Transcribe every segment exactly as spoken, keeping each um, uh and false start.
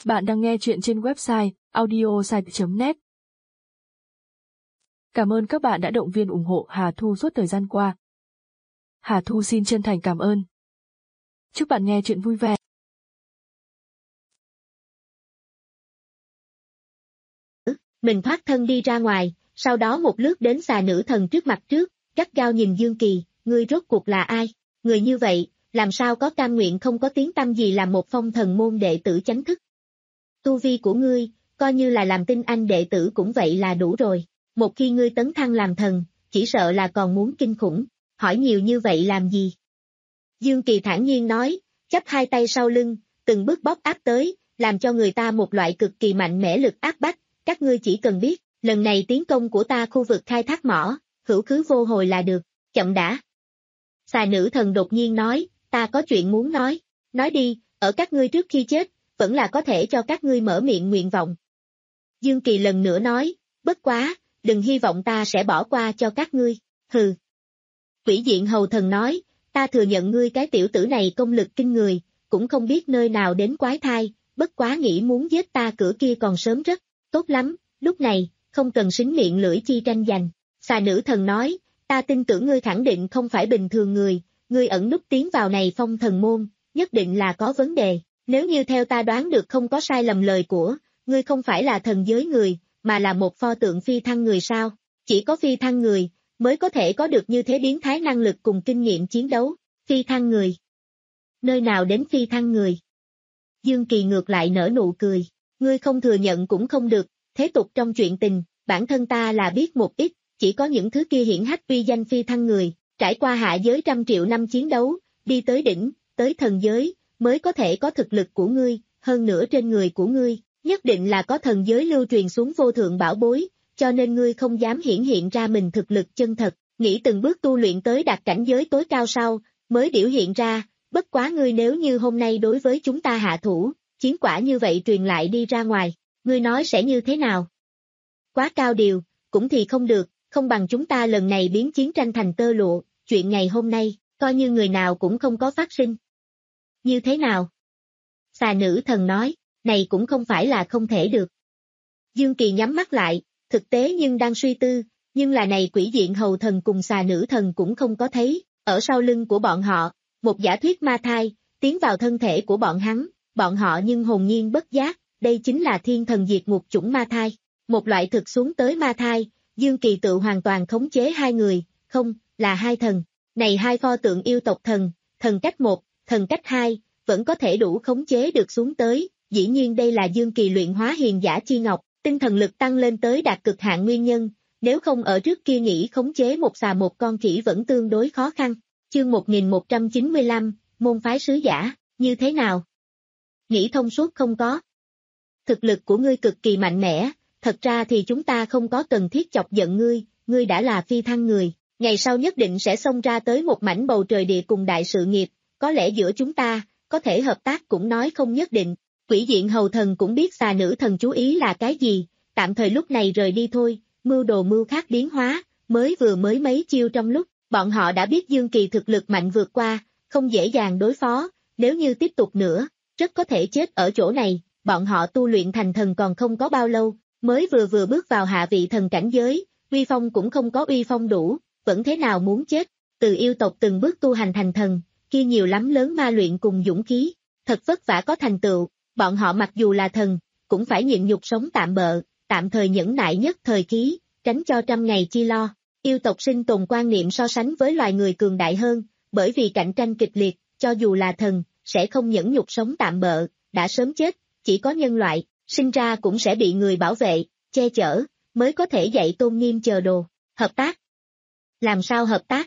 Bạn đang nghe chuyện trên website audiosite chấm net. Cảm ơn các bạn đã động viên ủng hộ Hà Thu suốt thời gian qua. Hà Thu xin chân thành cảm ơn. Chúc bạn nghe chuyện vui vẻ. Mình thoát thân đi ra ngoài, sau đó một lướt đến xà nữ thần trước mặt trước, gắt gao nhìn Dương Kỳ, ngươi rốt cuộc là ai? Người như vậy, làm sao có cam nguyện không có tiếng tăm gì làm một phong thần môn đệ tử chánh thức? Tu vi của ngươi, coi như là làm tinh anh đệ tử cũng vậy là đủ rồi. Một khi ngươi tấn thăng làm thần, chỉ sợ là còn muốn kinh khủng. Hỏi nhiều như vậy làm gì? Dương Kỳ thản nhiên nói, chắp hai tay sau lưng, từng bước bóp áp tới, làm cho người ta một loại cực kỳ mạnh mẽ lực áp bách. Các ngươi chỉ cần biết, lần này tiến công của ta khu vực khai thác mỏ, hữu khứ vô hồi là được. Chậm đã. Xà nữ thần đột nhiên nói, ta có chuyện muốn nói. Nói đi, ở các ngươi trước khi chết, vẫn là có thể cho các ngươi mở miệng nguyện vọng. Dương Kỳ lần nữa nói, bất quá, đừng hy vọng ta sẽ bỏ qua cho các ngươi, hừ. Quỷ diện hầu thần nói, ta thừa nhận ngươi cái tiểu tử này công lực kinh người, cũng không biết nơi nào đến quái thai, bất quá nghĩ muốn giết ta cửa kia còn sớm rất, tốt lắm, lúc này, không cần xính miệng lưỡi chi tranh giành. Xà nữ thần nói, ta tin tưởng ngươi khẳng định không phải bình thường người, ngươi ẩn núp tiến vào này phong thần môn, nhất định là có vấn đề. Nếu như theo ta đoán được không có sai lầm lời của, ngươi không phải là thần giới người, mà là một pho tượng phi thăng người sao? Chỉ có phi thăng người, mới có thể có được như thế biến thái năng lực cùng kinh nghiệm chiến đấu. Phi thăng người? Nơi nào đến phi thăng người? Dương Kỳ ngược lại nở nụ cười. Ngươi không thừa nhận cũng không được, thế tục trong chuyện tình, bản thân ta là biết một ít, chỉ có những thứ kia hiển hách uy danh phi thăng người, trải qua hạ giới trăm triệu năm chiến đấu, đi tới đỉnh, tới thần giới, mới có thể có thực lực của ngươi, hơn nữa trên người của ngươi, nhất định là có thần giới lưu truyền xuống vô thượng bảo bối, cho nên ngươi không dám hiển hiện ra mình thực lực chân thật, nghĩ từng bước tu luyện tới đạt cảnh giới tối cao sau, mới biểu hiện ra, bất quá ngươi nếu như hôm nay đối với chúng ta hạ thủ, chiến quả như vậy truyền lại đi ra ngoài, ngươi nói sẽ như thế nào? Quá cao điều, cũng thì không được, không bằng chúng ta lần này biến chiến tranh thành tơ lụa, chuyện ngày hôm nay, coi như người nào cũng không có phát sinh. Như thế nào? Xà nữ thần nói, này cũng không phải là không thể được. Dương Kỳ nhắm mắt lại, thực tế nhưng đang suy tư, nhưng là này quỷ diện hầu thần cùng xà nữ thần cũng không có thấy, ở sau lưng của bọn họ, một giả thuyết ma thai, tiến vào thân thể của bọn hắn, bọn họ nhưng hồn nhiên bất giác, đây chính là thiên thần diệt ngục chủng ma thai, một loại thực xuống tới ma thai, Dương Kỳ tự hoàn toàn khống chế hai người, không, là hai thần, này hai pho tượng yêu tộc thần, thần cách một, thần cách hai, vẫn có thể đủ khống chế được xuống tới, dĩ nhiên đây là Dương Kỳ luyện hóa hiền giả chi ngọc, tinh thần lực tăng lên tới đạt cực hạn nguyên nhân, nếu không ở trước kia nghĩ khống chế một xà một con khỉ vẫn tương đối khó khăn. Chương một nghìn một trăm chín mươi lăm, môn phái sứ giả, như thế nào? Nghĩ thông suốt không có. Thực lực của ngươi cực kỳ mạnh mẽ, thật ra thì chúng ta không có cần thiết chọc giận ngươi, ngươi đã là phi thăng người, ngày sau nhất định sẽ xông ra tới một mảnh bầu trời địa cùng đại sự nghiệp, có lẽ giữa chúng ta, có thể hợp tác cũng nói không nhất định. Quỷ diện hầu thần cũng biết xà nữ thần chú ý là cái gì, tạm thời lúc này rời đi thôi, mưu đồ mưu khác biến hóa, mới vừa mới mấy chiêu trong lúc, bọn họ đã biết Dương Kỳ thực lực mạnh vượt qua, không dễ dàng đối phó, nếu như tiếp tục nữa, rất có thể chết ở chỗ này, bọn họ tu luyện thành thần còn không có bao lâu, mới vừa vừa bước vào hạ vị thần cảnh giới, uy phong cũng không có uy phong đủ, vẫn thế nào muốn chết, từ yêu tộc từng bước tu hành thành thần, kia nhiều lắm lớn ma luyện cùng dũng khí, thật vất vả có thành tựu, bọn họ mặc dù là thần, cũng phải nhịn nhục sống tạm bợ, tạm thời nhẫn nại nhất thời khí, tránh cho trăm ngày chi lo. Yêu tộc sinh tồn quan niệm so sánh với loài người cường đại hơn, bởi vì cạnh tranh kịch liệt, cho dù là thần, sẽ không nhẫn nhục sống tạm bợ, đã sớm chết, chỉ có nhân loại, sinh ra cũng sẽ bị người bảo vệ, che chở, mới có thể dạy tôn nghiêm chờ đồ. Hợp tác? Làm sao hợp tác?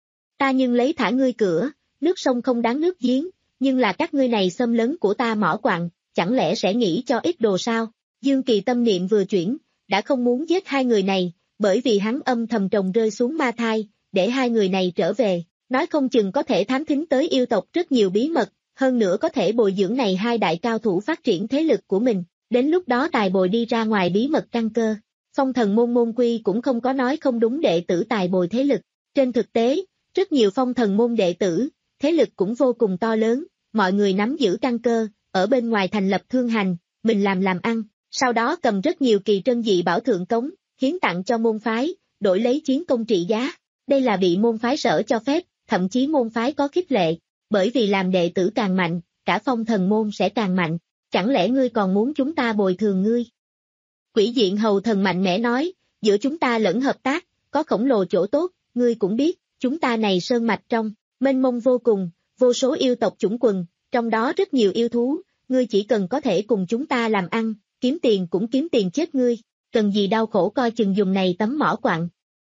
Ta nhưng lấy thả ngươi cửa, nước sông không đáng nước giếng, nhưng là các ngươi này xâm lấn của ta mỏ quặng, chẳng lẽ sẽ nghĩ cho ít đồ sao? Dương Kỳ tâm niệm vừa chuyển, đã không muốn giết hai người này, bởi vì hắn âm thầm trồng rơi xuống ma thai, để hai người này trở về, nói không chừng có thể thám thính tới yêu tộc rất nhiều bí mật, hơn nữa có thể bồi dưỡng này hai đại cao thủ phát triển thế lực của mình, đến lúc đó tài bồi đi ra ngoài bí mật căn cơ. Phong thần môn môn quy cũng không có nói không đúng đệ tử tài bồi thế lực, trên thực tế, rất nhiều phong thần môn đệ tử, thế lực cũng vô cùng to lớn, mọi người nắm giữ căn cơ, ở bên ngoài thành lập thương hành, mình làm làm ăn, sau đó cầm rất nhiều kỳ trân dị bảo thượng cống, hiến tặng cho môn phái, đổi lấy chiến công trị giá. Đây là bị môn phái sở cho phép, thậm chí môn phái có khích lệ, bởi vì làm đệ tử càng mạnh, cả phong thần môn sẽ càng mạnh, chẳng lẽ ngươi còn muốn chúng ta bồi thường ngươi? Quỷ diện hầu thần mạnh mẽ nói, giữa chúng ta lẫn hợp tác, có khổng lồ chỗ tốt, ngươi cũng biết, chúng ta này sơn mạch trong, mênh mông vô cùng, vô số yêu tộc chủng quần, trong đó rất nhiều yêu thú, ngươi chỉ cần có thể cùng chúng ta làm ăn, kiếm tiền cũng kiếm tiền chết ngươi, cần gì đau khổ coi chừng dùng này tấm mỏ quặng.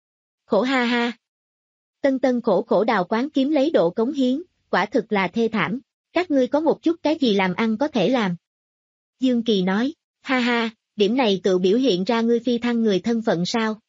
Khổ ha ha. Tân tân khổ khổ đào quán kiếm lấy độ cống hiến, quả thực là thê thảm, các ngươi có một chút cái gì làm ăn có thể làm. Dương Kỳ nói, ha ha, điểm này tự biểu hiện ra ngươi phi thăng người thân phận sao?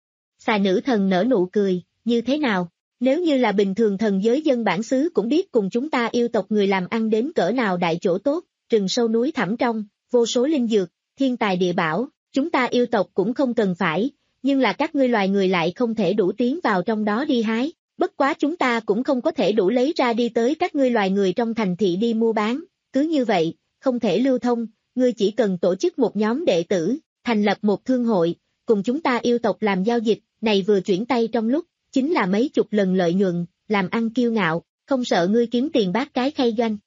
Xà nữ thần nở nụ cười, như thế nào? Nếu như là bình thường thần giới dân bản xứ cũng biết cùng chúng ta yêu tộc người làm ăn đến cỡ nào đại chỗ tốt, rừng sâu núi thẳm trong, vô số linh dược, thiên tài địa bảo, chúng ta yêu tộc cũng không cần phải, nhưng là các ngươi loài người lại không thể đủ tiến vào trong đó đi hái, bất quá chúng ta cũng không có thể đủ lấy ra đi tới các ngươi loài người trong thành thị đi mua bán, cứ như vậy, không thể lưu thông, ngươi chỉ cần tổ chức một nhóm đệ tử, thành lập một thương hội, cùng chúng ta yêu tộc làm giao dịch, này vừa chuyển tay trong lúc, chính là mấy chục lần lợi nhuận, làm ăn kiêu ngạo, không sợ ngươi kiếm tiền bát cái khay doanh.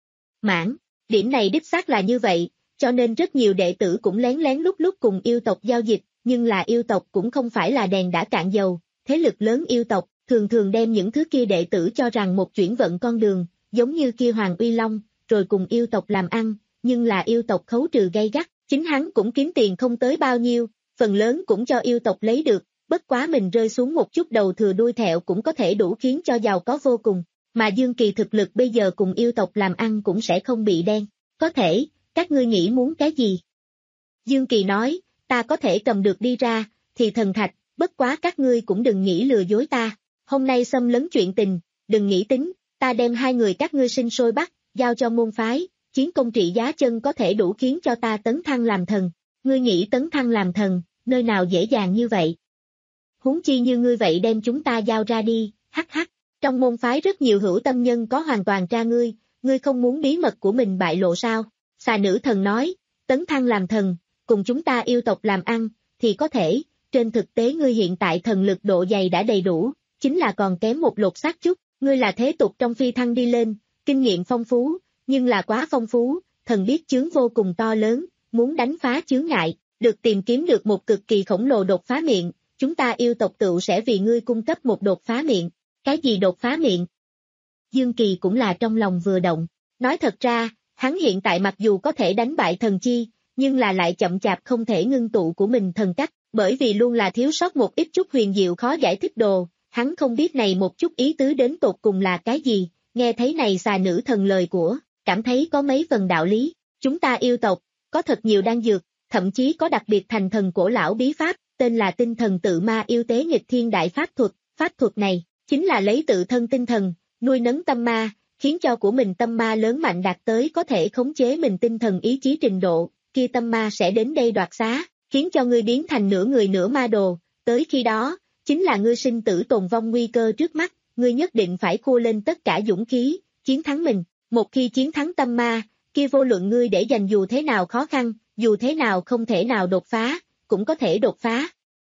Mãn, điểm này đích xác là như vậy, cho nên rất nhiều đệ tử cũng lén lén lúc lúc cùng yêu tộc giao dịch, nhưng là yêu tộc cũng không phải là đèn đã cạn dầu, thế lực lớn yêu tộc, thường thường đem những thứ kia đệ tử cho rằng một chuyển vận con đường, giống như kia Hoàng Uy Long, rồi cùng yêu tộc làm ăn, nhưng là yêu tộc khấu trừ gay gắt, chính hắn cũng kiếm tiền không tới bao nhiêu, phần lớn cũng cho yêu tộc lấy được, bất quá mình rơi xuống một chút đầu thừa đuôi thẹo cũng có thể đủ khiến cho giàu có vô cùng, mà Dương Kỳ thực lực bây giờ cùng yêu tộc làm ăn cũng sẽ không bị đen, có thể, các ngươi nghĩ muốn cái gì? Dương Kỳ nói, ta có thể cầm được đi ra, thì thần thạch, bất quá các ngươi cũng đừng nghĩ lừa dối ta, hôm nay xâm lấn chuyện tình, đừng nghĩ tính, ta đem hai người các ngươi sinh sôi bắt, giao cho môn phái, chiến công trị giá chân có thể đủ khiến cho ta tấn thăng làm thần, ngươi nghĩ tấn thăng làm thần, nơi nào dễ dàng như vậy? Huống chi như ngươi vậy đem chúng ta giao ra đi, hắc hắc, trong môn phái rất nhiều hữu tâm nhân có hoàn toàn tra ngươi, ngươi không muốn bí mật của mình bại lộ sao? Xà nữ thần nói, tấn thăng làm thần, cùng chúng ta yêu tộc làm ăn, thì có thể, trên thực tế ngươi hiện tại thần lực độ dày đã đầy đủ, chính là còn kém một lột xác chút, ngươi là thế tục trong phi thăng đi lên, kinh nghiệm phong phú, nhưng là quá phong phú, thần biết chướng vô cùng to lớn, muốn đánh phá chướng ngại, được tìm kiếm được một cực kỳ khổng lồ đột phá miệng, chúng ta yêu tộc tựu sẽ vì ngươi cung cấp một đột phá miệng. Cái gì đột phá miệng? Dương Kỳ cũng là trong lòng vừa động, nói thật ra, hắn hiện tại mặc dù có thể đánh bại thần chi, nhưng là lại chậm chạp không thể ngưng tụ của mình thần cách, bởi vì luôn là thiếu sót một ít chút huyền diệu khó giải thích đồ, hắn không biết này một chút ý tứ đến tột cùng là cái gì, nghe thấy này xà nữ thần lời của, cảm thấy có mấy phần đạo lý, chúng ta yêu tộc, có thật nhiều đan dược, thậm chí có đặc biệt thành thần cổ lão bí pháp, tên là tinh thần tự ma yêu tế nghịch thiên đại pháp thuật, pháp thuật này, chính là lấy tự thân tinh thần, nuôi nấng tâm ma, khiến cho của mình tâm ma lớn mạnh đạt tới có thể khống chế mình tinh thần ý chí trình độ, kia tâm ma sẽ đến đây đoạt xá, khiến cho ngươi biến thành nửa người nửa ma đồ, tới khi đó, chính là ngươi sinh tử tồn vong nguy cơ trước mắt, ngươi nhất định phải khua lên tất cả dũng khí, chiến thắng mình, một khi chiến thắng tâm ma, kia vô luận ngươi để dành dù thế nào khó khăn, dù thế nào không thể nào đột phá, cũng có thể đột phá.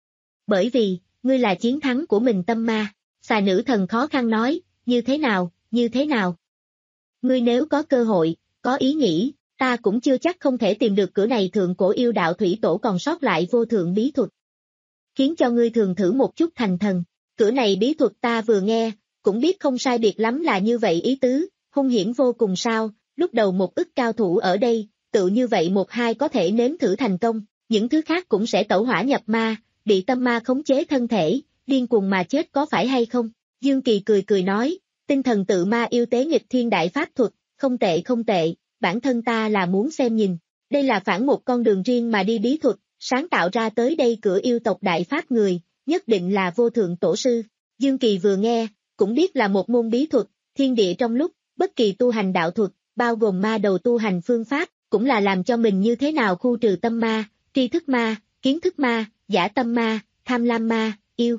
Bởi vì, ngươi là chiến thắng của mình tâm ma, xà nữ thần khó khăn nói, như thế nào, như thế nào? Ngươi nếu có cơ hội, có ý nghĩ, ta cũng chưa chắc không thể tìm được cửa này thượng cổ yêu đạo thủy tổ còn sót lại vô thượng bí thuật. Khiến cho ngươi thường thử một chút thành thần, cửa này bí thuật ta vừa nghe, cũng biết không sai biệt lắm là như vậy ý tứ, hung hiểm vô cùng sao, lúc đầu một ức cao thủ ở đây, tự như vậy một hai có thể nếm thử thành công, những thứ khác cũng sẽ tẩu hỏa nhập ma, bị tâm ma khống chế thân thể, điên cuồng mà chết có phải hay không? Dương Kỳ cười cười nói, tinh thần tự ma yêu tế nghịch thiên đại pháp thuật, không tệ không tệ, bản thân ta là muốn xem nhìn, đây là phản một con đường riêng mà đi bí thuật, sáng tạo ra tới đây cửa yêu tộc đại pháp người, nhất định là vô thượng tổ sư. Dương Kỳ vừa nghe, cũng biết là một môn bí thuật, thiên địa trong lúc, bất kỳ tu hành đạo thuật, bao gồm ma đầu tu hành phương pháp, cũng là làm cho mình như thế nào khu trừ tâm ma, tri thức ma, kiến thức ma, giả tâm ma, tham lam ma, yêu.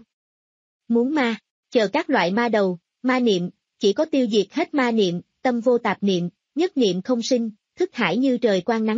Muốn ma, chờ các loại ma đầu, ma niệm, chỉ có tiêu diệt hết ma niệm, tâm vô tạp niệm, nhất niệm không sinh, thức hải như trời quang nắng gắt,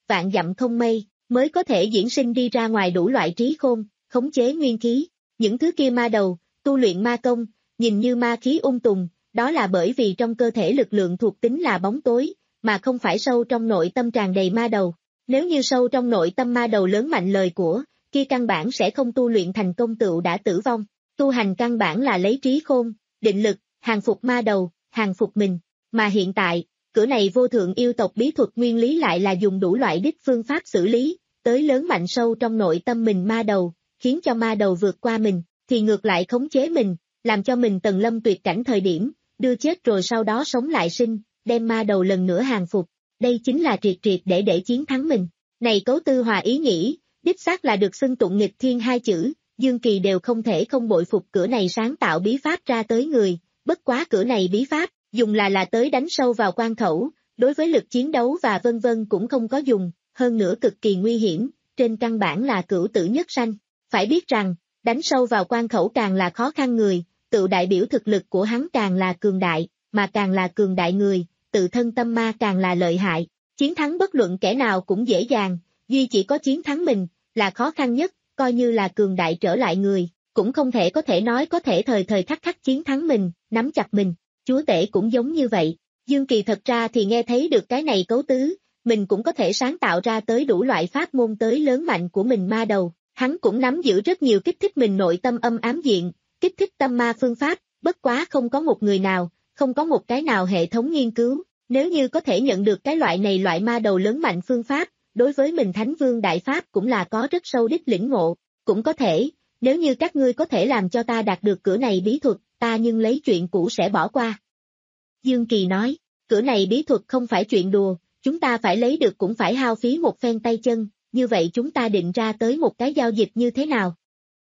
vạn dặm không mây, mới có thể diễn sinh đi ra ngoài đủ loại trí khôn, khống chế nguyên khí. Những thứ kia ma đầu, tu luyện ma công, nhìn như ma khí ung tùng, đó là bởi vì trong cơ thể lực lượng thuộc tính là bóng tối, mà không phải sâu trong nội tâm tràn đầy ma đầu. Nếu như sâu trong nội tâm ma đầu lớn mạnh lời của, kia căn bản sẽ không tu luyện thành công tựu đã tử vong. Tu hành căn bản là lấy trí khôn, định lực, hàng phục ma đầu, hàng phục mình. Mà hiện tại, cửa này vô thượng yêu tộc bí thuật nguyên lý lại là dùng đủ loại đích phương pháp xử lý, tới lớn mạnh sâu trong nội tâm mình ma đầu, khiến cho ma đầu vượt qua mình, thì ngược lại khống chế mình, làm cho mình tầng lâm tuyệt cảnh thời điểm, đưa chết rồi sau đó sống lại sinh, đem ma đầu lần nữa hàng phục. Đây chính là triệt triệt để để chiến thắng mình. Này cấu tư hòa ý nghĩ, đích xác là được xưng tụng nghịch thiên hai chữ, Dương Kỳ đều không thể không bội phục cửa này sáng tạo bí pháp ra tới người, bất quá cửa này bí pháp, dùng là là tới đánh sâu vào quan khẩu, đối với lực chiến đấu và vân vân cũng không có dùng, hơn nữa cực kỳ nguy hiểm, trên căn bản là cửu tử nhất sanh. Phải biết rằng, đánh sâu vào quan khẩu càng là khó khăn người, tự đại biểu thực lực của hắn càng là cường đại, mà càng là cường đại người, tự thân tâm ma càng là lợi hại. Chiến thắng bất luận kẻ nào cũng dễ dàng, duy chỉ có chiến thắng mình, là khó khăn nhất, coi như là cường đại trở lại người, cũng không thể có thể nói có thể thời thời khắc khắc chiến thắng mình, nắm chặt mình. Chúa tể cũng giống như vậy. Dương Kỳ thật ra thì nghe thấy được cái này cấu tứ, mình cũng có thể sáng tạo ra tới đủ loại pháp môn tới lớn mạnh của mình ma đầu. Hắn cũng nắm giữ rất nhiều kích thích mình nội tâm âm ám diện, kích thích tâm ma phương pháp, bất quá không có một người nào, không có một cái nào hệ thống nghiên cứu. Nếu như có thể nhận được cái loại này loại ma đầu lớn mạnh phương pháp, đối với mình Thánh Vương Đại Pháp cũng là có rất sâu đích lĩnh ngộ. Cũng có thể, nếu như các ngươi có thể làm cho ta đạt được cửa này bí thuật, ta nhưng lấy chuyện cũ sẽ bỏ qua. Dương Kỳ nói, cửa này bí thuật không phải chuyện đùa, chúng ta phải lấy được cũng phải hao phí một phen tay chân, như vậy chúng ta định ra tới một cái giao dịch như thế nào?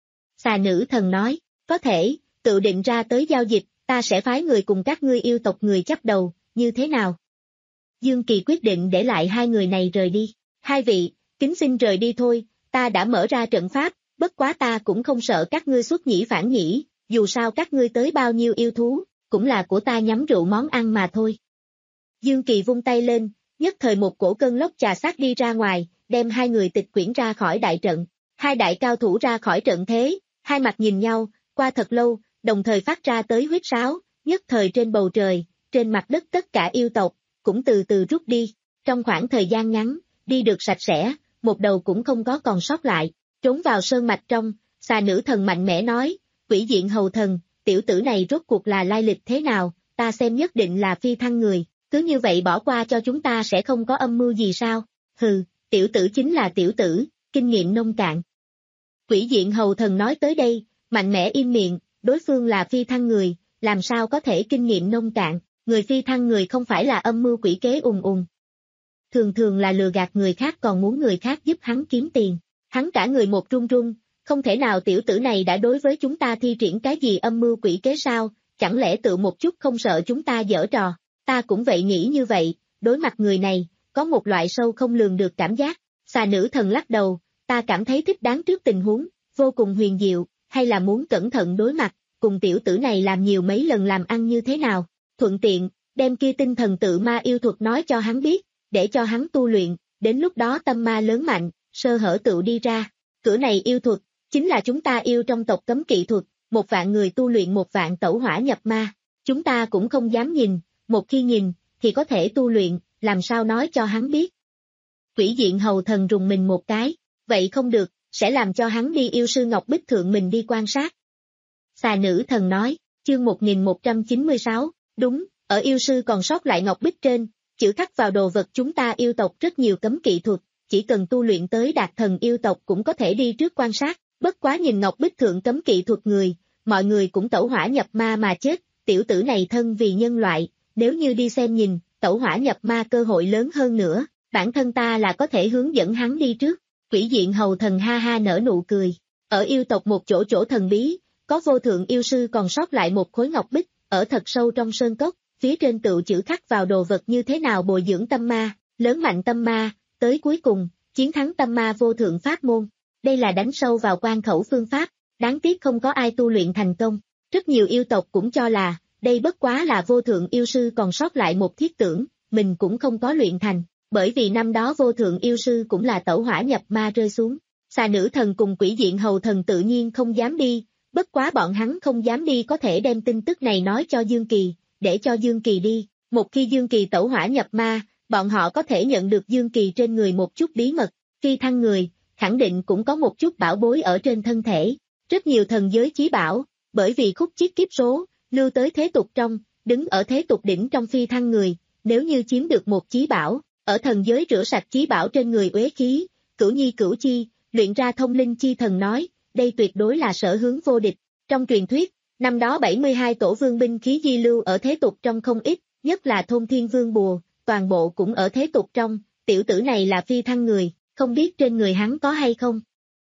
Xà nữ thần nói, có thể, tự định ra tới giao dịch, ta sẽ phái người cùng các ngươi yêu tộc người chấp đầu, như thế nào? Dương Kỳ quyết định để lại hai người này rời đi. Hai vị, kính xin rời đi thôi, ta đã mở ra trận pháp, bất quá ta cũng không sợ các ngươi xuất nhĩ phản nhĩ, dù sao các ngươi tới bao nhiêu yêu thú, cũng là của ta nhắm rượu món ăn mà thôi. Dương Kỳ vung tay lên, nhất thời một cổ cơn lốc trà sát đi ra ngoài, đem hai người tịch quyển ra khỏi đại trận. Hai đại cao thủ ra khỏi trận thế, hai mặt nhìn nhau, qua thật lâu, đồng thời phát ra tới huyết sáo, nhất thời trên bầu trời, trên mặt đất tất cả yêu tộc, cũng từ từ rút đi. Trong khoảng thời gian ngắn, đi được sạch sẽ, một đầu cũng không có còn sót lại, trốn vào sơn mạch trong, xà nữ thần mạnh mẽ nói, quỷ diện hầu thần, tiểu tử này rốt cuộc là lai lịch thế nào, ta xem nhất định là phi thăng người, cứ như vậy bỏ qua cho chúng ta sẽ không có âm mưu gì sao, hừ, tiểu tử chính là tiểu tử, kinh nghiệm nông cạn. Quỷ diện hầu thần nói tới đây, mạnh mẽ im miệng, đối phương là phi thăng người, làm sao có thể kinh nghiệm nông cạn, người phi thăng người không phải là âm mưu quỷ kế ùng ùng. Thường thường là lừa gạt người khác còn muốn người khác giúp hắn kiếm tiền, hắn cả người một run run, không thể nào tiểu tử này đã đối với chúng ta thi triển cái gì âm mưu quỷ kế sao, chẳng lẽ tự một chút không sợ chúng ta giở trò, ta cũng vậy nghĩ như vậy, đối mặt người này, có một loại sâu không lường được cảm giác, xà nữ thần lắc đầu, ta cảm thấy thích đáng trước tình huống, vô cùng huyền diệu, hay là muốn cẩn thận đối mặt, cùng tiểu tử này làm nhiều mấy lần làm ăn như thế nào, thuận tiện, đem kia tinh thần tự ma yêu thuật nói cho hắn biết, để cho hắn tu luyện, đến lúc đó tâm ma lớn mạnh, sơ hở tự đi ra, cửa này yêu thuật, chính là chúng ta yêu trong tộc cấm kỵ thuật, một vạn người tu luyện một vạn tẩu hỏa nhập ma, chúng ta cũng không dám nhìn, một khi nhìn, thì có thể tu luyện, làm sao nói cho hắn biết. Quỷ diện hầu thần rùng mình một cái, vậy không được, sẽ làm cho hắn đi yêu sư Ngọc Bích Thượng mình đi quan sát. Xà nữ thần nói, chương một nghìn một trăm chín mươi sáu, đúng, ở yêu sư còn sót lại Ngọc Bích trên, chữ khắc vào đồ vật chúng ta yêu tộc rất nhiều cấm kỵ thuật, chỉ cần tu luyện tới đạt thần yêu tộc cũng có thể đi trước quan sát, bất quá nhìn Ngọc Bích Thượng cấm kỵ thuật người, mọi người cũng tẩu hỏa nhập ma mà chết, tiểu tử này thân vì nhân loại, nếu như đi xem nhìn, tẩu hỏa nhập ma cơ hội lớn hơn nữa, bản thân ta là có thể hướng dẫn hắn đi trước. Quỷ diện hầu thần ha ha nở nụ cười, ở yêu tộc một chỗ chỗ thần bí, có vô thượng yêu sư còn sót lại một khối ngọc bích, ở thật sâu trong sơn cốc, phía trên tự chữ khắc vào đồ vật như thế nào bồi dưỡng tâm ma, lớn mạnh tâm ma, tới cuối cùng, chiến thắng tâm ma vô thượng pháp môn. Đây là đánh sâu vào quan khẩu phương pháp, đáng tiếc không có ai tu luyện thành công. Rất nhiều yêu tộc cũng cho là, đây bất quá là vô thượng yêu sư còn sót lại một thiết tưởng, mình cũng không có luyện thành. bởi vì năm đó vô thượng yêu sư cũng là tẩu hỏa nhập ma rơi xuống. Xà nữ thần cùng quỷ diện hầu thần tự nhiên không dám đi, bất quá bọn hắn không dám đi có thể đem tin tức này nói cho Dương Kỳ, để cho Dương Kỳ đi. Một khi Dương Kỳ tẩu hỏa nhập ma, bọn họ có thể nhận được Dương Kỳ trên người một chút bí mật, phi thăng người, khẳng định cũng có một chút bảo bối ở trên thân thể. Rất nhiều thần giới chí bảo, bởi vì khúc chiết kiếp số, lưu tới thế tục trong, đứng ở thế tục đỉnh trong phi thăng người, nếu như chiếm được một chí bảo, ở thần giới rửa sạch chí bảo trên người uế khí, cửu nhi cửu chi, luyện ra thông linh chi thần nói, đây tuyệt đối là sở hướng vô địch. Trong truyền thuyết, năm đó bảy mươi hai tổ vương binh khí di lưu ở thế tục trong không ít, nhất là thôn thiên vương bùa, toàn bộ cũng ở thế tục trong, tiểu tử này là phi thăng người, không biết trên người hắn có hay không.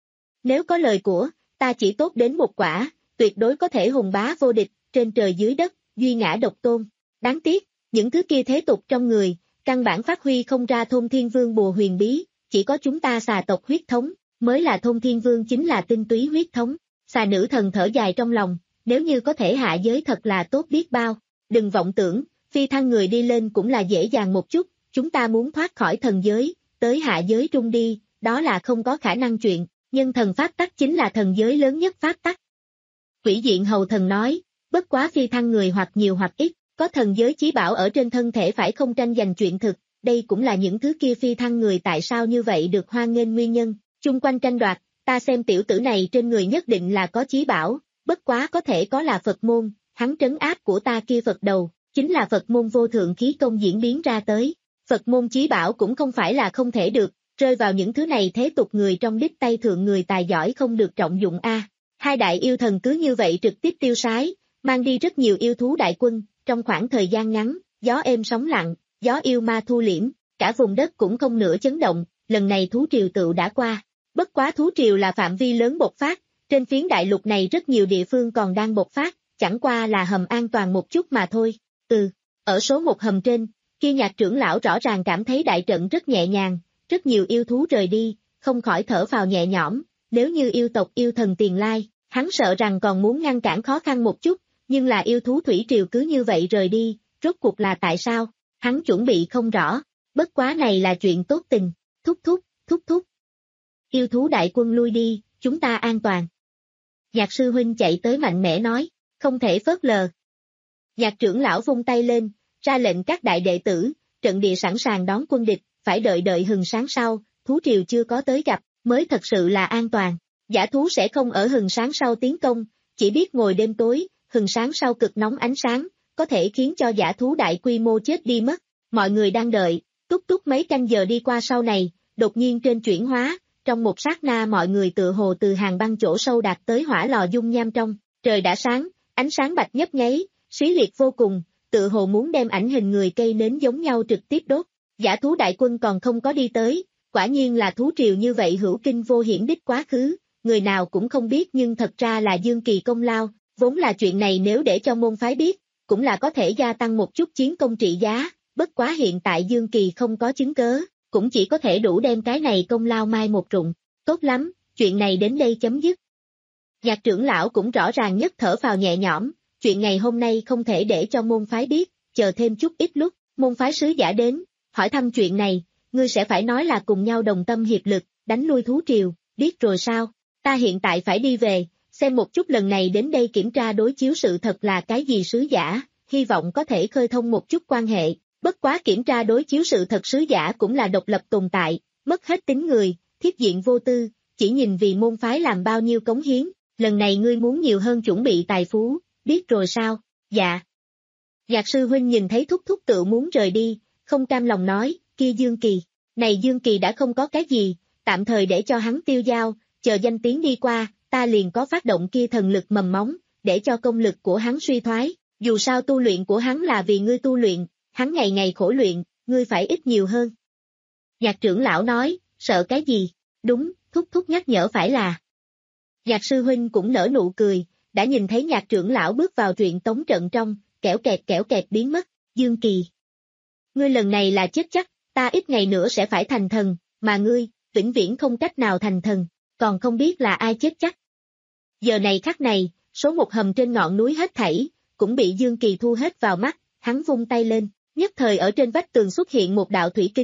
Nếu có lời của, ta chỉ tốt đến một quả, tuyệt đối có thể hùng bá vô địch, trên trời dưới đất, duy ngã độc tôn. Đáng tiếc, những thứ kia thế tục trong người, căn bản phát huy không ra thôn thiên vương bùa huyền bí, chỉ có chúng ta xà tộc huyết thống, mới là thôn thiên vương chính là tinh túy huyết thống. Xà nữ thần thở dài trong lòng, nếu như có thể hạ giới thật là tốt biết bao. Đừng vọng tưởng, phi thăng người đi lên cũng là dễ dàng một chút, chúng ta muốn thoát khỏi thần giới, tới hạ giới trung đi, đó là không có khả năng chuyện, nhân thần pháp tắc chính là thần giới lớn nhất pháp tắc. Quỷ diện hầu thần nói, bất quá phi thăng người hoặc nhiều hoặc ít, có thần giới chí bảo ở trên thân thể phải không tranh giành chuyện thực, đây cũng là những thứ kia phi thăng người tại sao như vậy được hoan nghênh nguyên nhân, chung quanh tranh đoạt, ta xem tiểu tử này trên người nhất định là có chí bảo, bất quá có thể có là Phật môn, hắn trấn áp của ta kia Phật đầu, chính là Phật môn vô thượng khí công diễn biến ra tới, Phật môn chí bảo cũng không phải là không thể được, rơi vào những thứ này thế tục người trong đích tay thượng người tài giỏi không được trọng dụng a. Hai đại yêu thần cứ như vậy trực tiếp tiêu sái, mang đi rất nhiều yêu thú đại quân, trong khoảng thời gian ngắn, gió êm sóng lặng, gió yêu ma thu liễm, cả vùng đất cũng không nửa chấn động, lần này thú triều tựu đã qua. Bất quá thú triều là phạm vi lớn bộc phát, trên phiến đại lục này rất nhiều địa phương còn đang bộc phát, chẳng qua là hầm an toàn một chút mà thôi. Ừ, ở số một hầm trên, kia Nhạc trưởng lão rõ ràng cảm thấy đại trận rất nhẹ nhàng, rất nhiều yêu thú rời đi, không khỏi thở phào nhẹ nhõm, nếu như yêu tộc yêu thần tiền lai, hắn sợ rằng còn muốn ngăn cản khó khăn một chút, nhưng là yêu thú thủy triều cứ như vậy rời đi, rốt cuộc là tại sao, hắn chuẩn bị không rõ, bất quá này là chuyện tốt tình, thúc thúc, thúc thúc. Yêu thú đại quân lui đi, chúng ta an toàn. Nhạc sư huynh chạy tới mạnh mẽ nói, không thể phớt lờ. Nhạc trưởng lão vung tay lên, ra lệnh các đại đệ tử, trận địa sẵn sàng đón quân địch, phải đợi đợi hừng sáng sau, thú triều chưa có tới gặp, mới thật sự là an toàn. Giả thú sẽ không ở hừng sáng sau tiến công, chỉ biết ngồi đêm tối, hừng sáng sau cực nóng ánh sáng, có thể khiến cho giả thú đại quy mô chết đi mất. Mọi người đang đợi, túc túc mấy canh giờ đi qua sau này, đột nhiên trên chuyển hóa, trong một sát na mọi người tựa hồ từ hàng băng chỗ sâu đạt tới hỏa lò dung nham trong, trời đã sáng, ánh sáng bạch nhấp nháy, xí liệt vô cùng, tựa hồ muốn đem ảnh hình người cây nến giống nhau trực tiếp đốt. Giả thú đại quân còn không có đi tới, quả nhiên là thú triều như vậy hữu kinh vô hiểm đích quá khứ, người nào cũng không biết nhưng thật ra là Dương Kỳ công lao, vốn là chuyện này nếu để cho môn phái biết, cũng là có thể gia tăng một chút chiến công trị giá, bất quá hiện tại Dương Kỳ không có chứng cớ, cũng chỉ có thể đủ đem cái này công lao mai một rụng, tốt lắm, chuyện này đến đây chấm dứt. Nhạc trưởng lão cũng rõ ràng nhất thở phào nhẹ nhõm, chuyện ngày hôm nay không thể để cho môn phái biết, chờ thêm chút ít lúc, môn phái sứ giả đến, hỏi thăm chuyện này, ngươi sẽ phải nói là cùng nhau đồng tâm hiệp lực, đánh lui thú triều, biết rồi sao, ta hiện tại phải đi về, xem một chút lần này đến đây kiểm tra đối chiếu sự thật là cái gì sứ giả, hy vọng có thể khơi thông một chút quan hệ, bất quá kiểm tra đối chiếu sự thật sứ giả cũng là độc lập tồn tại, mất hết tính người, thiết diện vô tư, chỉ nhìn vì môn phái làm bao nhiêu cống hiến, lần này ngươi muốn nhiều hơn chuẩn bị tài phú, biết rồi sao, dạ. Nhạc sư huynh nhìn thấy thúc thúc tự muốn rời đi, không cam lòng nói, kia Dương Kỳ, này Dương Kỳ đã không có cái gì, tạm thời để cho hắn tiêu dao, chờ danh tiếng đi qua, ta liền có phát động kia thần lực mầm móng, để cho công lực của hắn suy thoái, dù sao tu luyện của hắn là vì ngươi tu luyện, hắn ngày ngày khổ luyện, ngươi phải ít nhiều hơn. Nhạc trưởng lão nói, sợ cái gì, đúng, thúc thúc nhắc nhở phải là. Nhạc sư huynh cũng nở nụ cười, đã nhìn thấy nhạc trưởng lão bước vào truyện tống trận trong, kẻo kẹt kẻo kẹt biến mất, Dương Kỳ. Ngươi lần này là chết chắc, ta ít ngày nữa sẽ phải thành thần, mà ngươi, vĩnh viễn không cách nào thành thần, còn không biết là ai chết chắc. Giờ này khắc này, số một hầm trên ngọn núi hết thảy, cũng bị Dương Kỳ thu hết vào mắt, hắn vung tay lên, nhất thời ở trên vách tường xuất hiện một đạo thủy kính,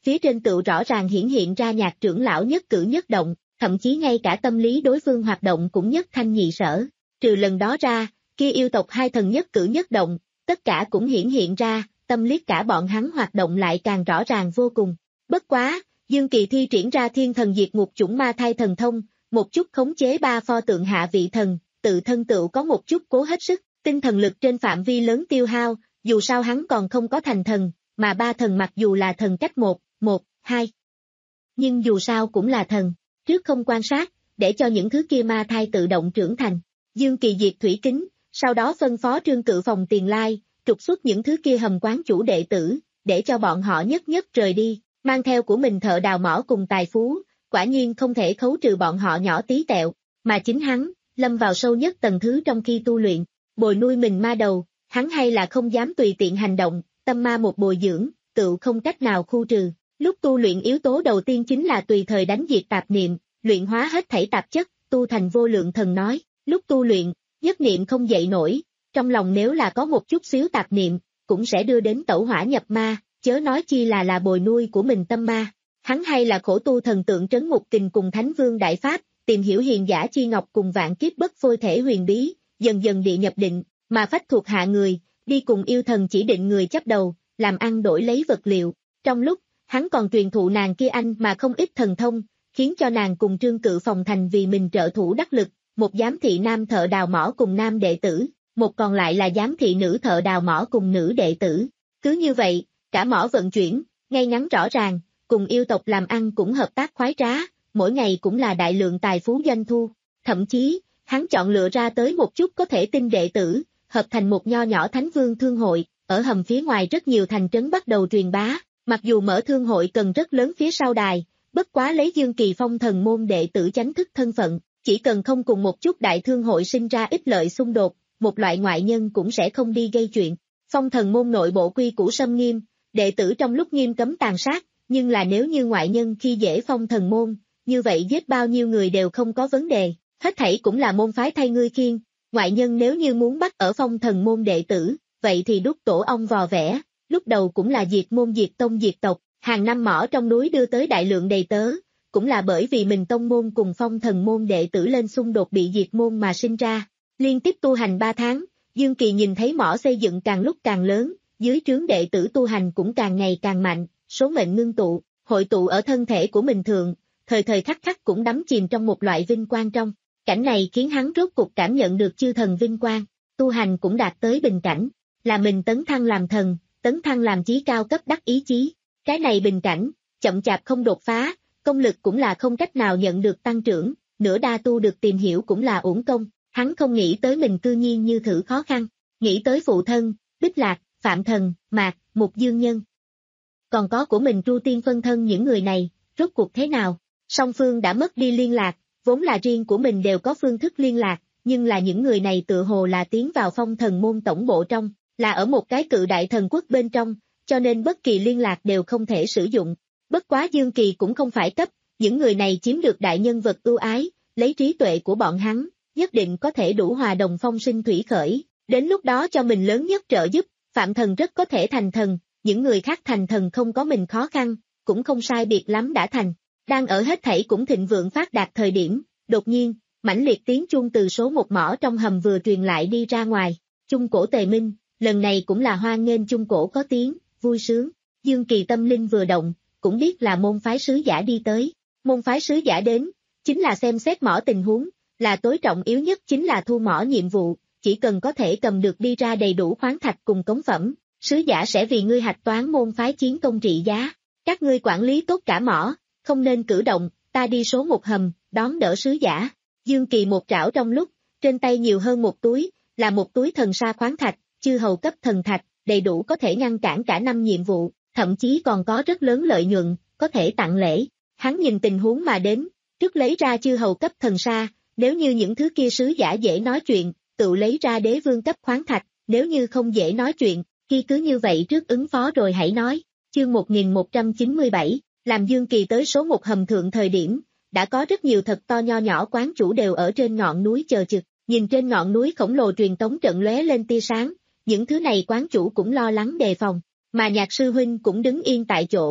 phía trên tựu rõ ràng hiển hiện ra Nhạc trưởng lão nhất cử nhất động, thậm chí ngay cả tâm lý đối phương hoạt động cũng nhất thanh nhị sở. Trừ lần đó ra, kia yêu tộc hai thần nhất cử nhất động, tất cả cũng hiển hiện ra, tâm liếc cả bọn hắn hoạt động lại càng rõ ràng vô cùng. Bất quá, Dương Kỳ thi triển ra thiên thần diệt ngục chủng ma thai thần thông, một chút khống chế ba pho tượng hạ vị thần, tự thân tựu có một chút cố hết sức, tinh thần lực trên phạm vi lớn tiêu hao, dù sao hắn còn không có thành thần, mà ba thần mặc dù là thần cách một, một, hai. Nhưng dù sao cũng là thần, trước không quan sát, để cho những thứ kia ma thai tự động trưởng thành. Dương Kỳ diệt thủy kính, sau đó phân phó Trương Cự phòng tiền lai, trục xuất những thứ kia hầm quán chủ đệ tử, để cho bọn họ nhất nhất rời đi, mang theo của mình thợ đào mỏ cùng tài phú, quả nhiên không thể khấu trừ bọn họ nhỏ tí tẹo, mà chính hắn, lâm vào sâu nhất tầng thứ trong khi tu luyện, bồi nuôi mình ma đầu, hắn hay là không dám tùy tiện hành động, tâm ma một bồi dưỡng, tự không cách nào khu trừ. Lúc tu luyện yếu tố đầu tiên chính là tùy thời đánh diệt tạp niệm, luyện hóa hết thảy tạp chất, tu thành vô lượng thần nói, lúc tu luyện, nhất niệm không dậy nổi, trong lòng nếu là có một chút xíu tạp niệm, cũng sẽ đưa đến tẩu hỏa nhập ma, chớ nói chi là là bồi nuôi của mình tâm ma. Hắn hay là khổ tu thần tượng trấn ngục kình cùng Thánh Vương Đại Pháp, tìm hiểu hiền giả chi ngọc cùng vạn kiếp bất phôi thể huyền bí, dần dần địa nhập định, mà phách thuộc hạ người, đi cùng yêu thần chỉ định người chấp đầu, làm ăn đổi lấy vật liệu. Trong lúc, hắn còn truyền thụ nàng kia anh mà không ít thần thông, khiến cho nàng cùng Trương Cự phòng thành vì mình trợ thủ đắc lực, một giám thị nam thợ đào mỏ cùng nam đệ tử, một còn lại là giám thị nữ thợ đào mỏ cùng nữ đệ tử. Cứ như vậy, cả mỏ vận chuyển, ngay ngắn rõ ràng, cùng yêu tộc làm ăn cũng hợp tác khoái trá, mỗi ngày cũng là đại lượng tài phú doanh thu. Thậm chí, hắn chọn lựa ra tới một chút có thể tin đệ tử, hợp thành một nho nhỏ Thánh Vương thương hội, ở hầm phía ngoài rất nhiều thành trấn bắt đầu truyền bá. Mặc dù mở thương hội cần rất lớn phía sau đài, bất quá lấy Dương Kỳ phong thần môn đệ tử chánh thức thân phận, chỉ cần không cùng một chút đại thương hội sinh ra ích lợi xung đột, một loại ngoại nhân cũng sẽ không đi gây chuyện. Phong thần môn nội bộ quy củ xâm nghiêm, đệ tử trong lúc nghiêm cấm tàn sát, nhưng là nếu như ngoại nhân khi dễ phong thần môn, như vậy giết bao nhiêu người đều không có vấn đề, hết thảy cũng là môn phái thay ngươi khiêng, ngoại nhân nếu như muốn bắt ở phong thần môn đệ tử, vậy thì đúc tổ ong vò vẽ. Lúc đầu cũng là diệt môn diệt tông diệt tộc, hàng năm mỏ trong núi đưa tới đại lượng đầy tớ, cũng là bởi vì mình tông môn cùng phong thần môn đệ tử lên xung đột bị diệt môn mà sinh ra. Liên tiếp tu hành ba tháng, Dương Kỳ nhìn thấy mỏ xây dựng càng lúc càng lớn, dưới trướng đệ tử tu hành cũng càng ngày càng mạnh, số mệnh ngưng tụ, hội tụ ở thân thể của mình thường, thời thời khắc khắc cũng đắm chìm trong một loại vinh quang trong. Cảnh này khiến hắn rốt cục cảm nhận được chư thần vinh quang, tu hành cũng đạt tới bình cảnh, là mình tấn thăng làm thần. Tấn thăng làm chí cao cấp đắc ý chí, cái này bình cảnh, chậm chạp không đột phá, công lực cũng là không cách nào nhận được tăng trưởng, nửa đa tu được tìm hiểu cũng là uổng công, hắn không nghĩ tới mình cư nhiên như thử khó khăn, nghĩ tới phụ thân, Bích Lạc, Phạm Thần, Mạc, Mục Dương Nhân. Còn có của mình Tru Tiên phân thân những người này, rốt cuộc thế nào, song phương đã mất đi liên lạc, vốn là riêng của mình đều có phương thức liên lạc, nhưng là những người này tựa hồ là tiến vào phong thần môn tổng bộ trong. Là ở một cái cự đại thần quốc bên trong, cho nên bất kỳ liên lạc đều không thể sử dụng. Bất quá Dương Kỳ cũng không phải cấp, những người này chiếm được đại nhân vật ưu ái, lấy trí tuệ của bọn hắn, nhất định có thể đủ hòa đồng phong sinh thủy khởi, đến lúc đó cho mình lớn nhất trợ giúp, Phạm Thần rất có thể thành thần, những người khác thành thần không có mình khó khăn, cũng không sai biệt lắm đã thành. Đang ở hết thảy cũng thịnh vượng phát đạt thời điểm, đột nhiên, mãnh liệt tiếng chuông từ số một mỏ trong hầm vừa truyền lại đi ra ngoài, Trung Cổ Tề Minh. Lần này cũng là hoan nghênh Trung Cổ có tiếng, vui sướng, Dương Kỳ tâm linh vừa động, cũng biết là môn phái sứ giả đi tới, môn phái sứ giả đến, chính là xem xét mỏ tình huống, là tối trọng yếu nhất chính là thu mỏ nhiệm vụ, chỉ cần có thể cầm được đi ra đầy đủ khoáng thạch cùng cống phẩm, sứ giả sẽ vì ngươi hạch toán môn phái chiến công trị giá, các ngươi quản lý tốt cả mỏ, không nên cử động, ta đi số một hầm, đón đỡ sứ giả, Dương Kỳ một trảo trong lúc, trên tay nhiều hơn một túi, là một túi thần sa khoáng thạch, chư hầu cấp thần thạch, đầy đủ có thể ngăn cản cả năm nhiệm vụ, thậm chí còn có rất lớn lợi nhuận, có thể tặng lễ. Hắn nhìn tình huống mà đến, trước lấy ra chư hầu cấp thần sa, nếu như những thứ kia sứ giả dễ nói chuyện, tự lấy ra đế vương cấp khoáng thạch, nếu như không dễ nói chuyện, khi cứ như vậy trước ứng phó rồi hãy nói. Chương một nghìn một trăm chín mươi bảy, làm Dương Kỳ tới số một hầm thượng thời điểm, đã có rất nhiều thật to nho nhỏ quán chủ đều ở trên ngọn núi chờ trực, nhìn trên ngọn núi khổng lồ truyền tống trận lóe lên tia sáng. Những thứ này quán chủ cũng lo lắng đề phòng, mà Nhạc sư huynh cũng đứng yên tại chỗ,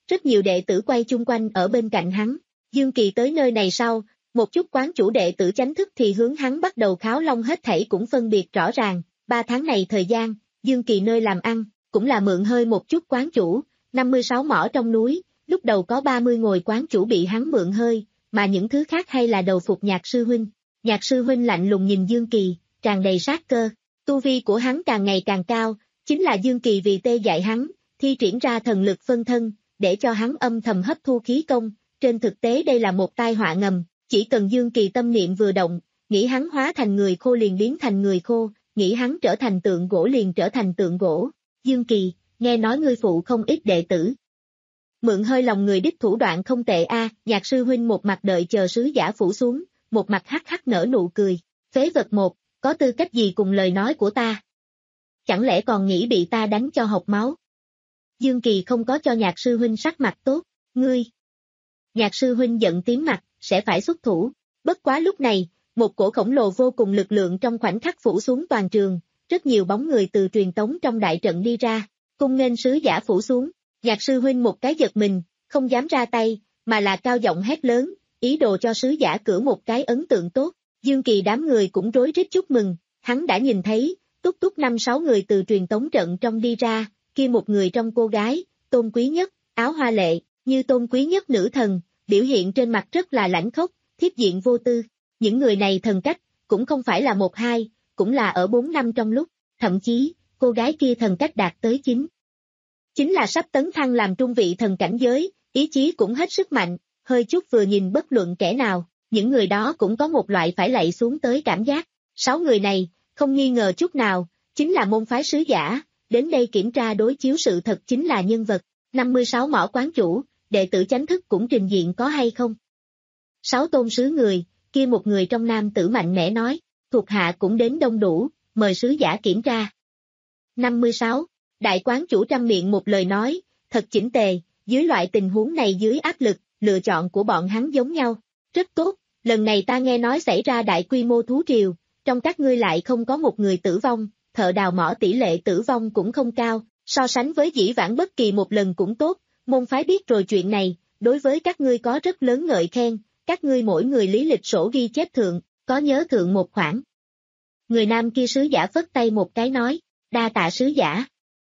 rất nhiều đệ tử quay chung quanh ở bên cạnh hắn. Dương Kỳ tới nơi này sau, một chút quán chủ đệ tử chánh thức thì hướng hắn bắt đầu kháo long hết thảy cũng phân biệt rõ ràng, ba tháng này thời gian, Dương Kỳ nơi làm ăn, cũng là mượn hơi một chút quán chủ, năm mươi sáu mỏ trong núi, lúc đầu có ba mươi ngồi quán chủ bị hắn mượn hơi, mà những thứ khác hay là đầu phục Nhạc sư huynh. Nhạc sư huynh lạnh lùng nhìn Dương Kỳ, tràn đầy sát cơ, tu vi của hắn càng ngày càng cao, chính là Dương Kỳ vì tê dại hắn, thi triển ra thần lực phân thân, để cho hắn âm thầm hấp thu khí công, trên thực tế đây là một tai họa ngầm, chỉ cần Dương Kỳ tâm niệm vừa động, nghĩ hắn hóa thành người khô liền biến thành người khô, nghĩ hắn trở thành tượng gỗ liền trở thành tượng gỗ. Dương Kỳ, nghe nói ngươi phụ không ít đệ tử. Mượn hơi lòng người đích thủ đoạn không tệ a. Nhạc sư huynh một mặt đợi chờ sứ giả phủ xuống, một mặt hắc hắc nở nụ cười, phế vật một, có tư cách gì cùng lời nói của ta? Chẳng lẽ còn nghĩ bị ta đánh cho hộc máu? Dương Kỳ không có cho nhạc sư huynh sắc mặt tốt, ngươi. Nhạc sư huynh giận tím mặt, sẽ phải xuất thủ. Bất quá lúc này, một cổ khổng lồ vô cùng lực lượng trong khoảnh khắc phủ xuống toàn trường, rất nhiều bóng người từ truyền tống trong đại trận đi ra, cung nghênh sứ giả phủ xuống. Nhạc sư huynh một cái giật mình, không dám ra tay, mà là cao giọng hét lớn, ý đồ cho sứ giả cử một cái ấn tượng tốt. Dương Kỳ đám người cũng rối rít chúc mừng, hắn đã nhìn thấy, túc túc năm sáu người từ truyền tống trận trong đi ra, kia một người trong cô gái, tôn quý nhất, áo hoa lệ, như tôn quý nhất nữ thần, biểu hiện trên mặt rất là lãnh khốc, thiếp diện vô tư. Những người này thần cách, cũng không phải là một hai, cũng là ở bốn năm trong lúc, thậm chí, cô gái kia thần cách đạt tới chín. Chính là sắp tấn thăng làm trung vị thần cảnh giới, ý chí cũng hết sức mạnh, hơi chút vừa nhìn bất luận kẻ nào, những người đó cũng có một loại phải lạy xuống tới cảm giác. Sáu người này, không nghi ngờ chút nào, chính là môn phái sứ giả, đến đây kiểm tra đối chiếu sự thật chính là nhân vật. năm mươi sáu mỏ quán chủ, đệ tử chánh thức cũng trình diện có hay không? Sáu tôn sứ người, kia một người trong nam tử mạnh mẽ nói, thuộc hạ cũng đến đông đủ, mời sứ giả kiểm tra. năm mươi sáu, đại quán chủ trăm miệng một lời nói, thật chỉnh tề, dưới loại tình huống này dưới áp lực, lựa chọn của bọn hắn giống nhau. Rất tốt, lần này ta nghe nói xảy ra đại quy mô thú triều, trong các ngươi lại không có một người tử vong, thợ đào mỏ tỷ lệ tử vong cũng không cao, so sánh với dĩ vãng bất kỳ một lần cũng tốt, môn phái biết rồi chuyện này, đối với các ngươi có rất lớn ngợi khen, các ngươi mỗi người lý lịch sổ ghi chép thượng, có nhớ thượng một khoản. Người nam kia sứ giả phất tay một cái nói, đa tạ sứ giả.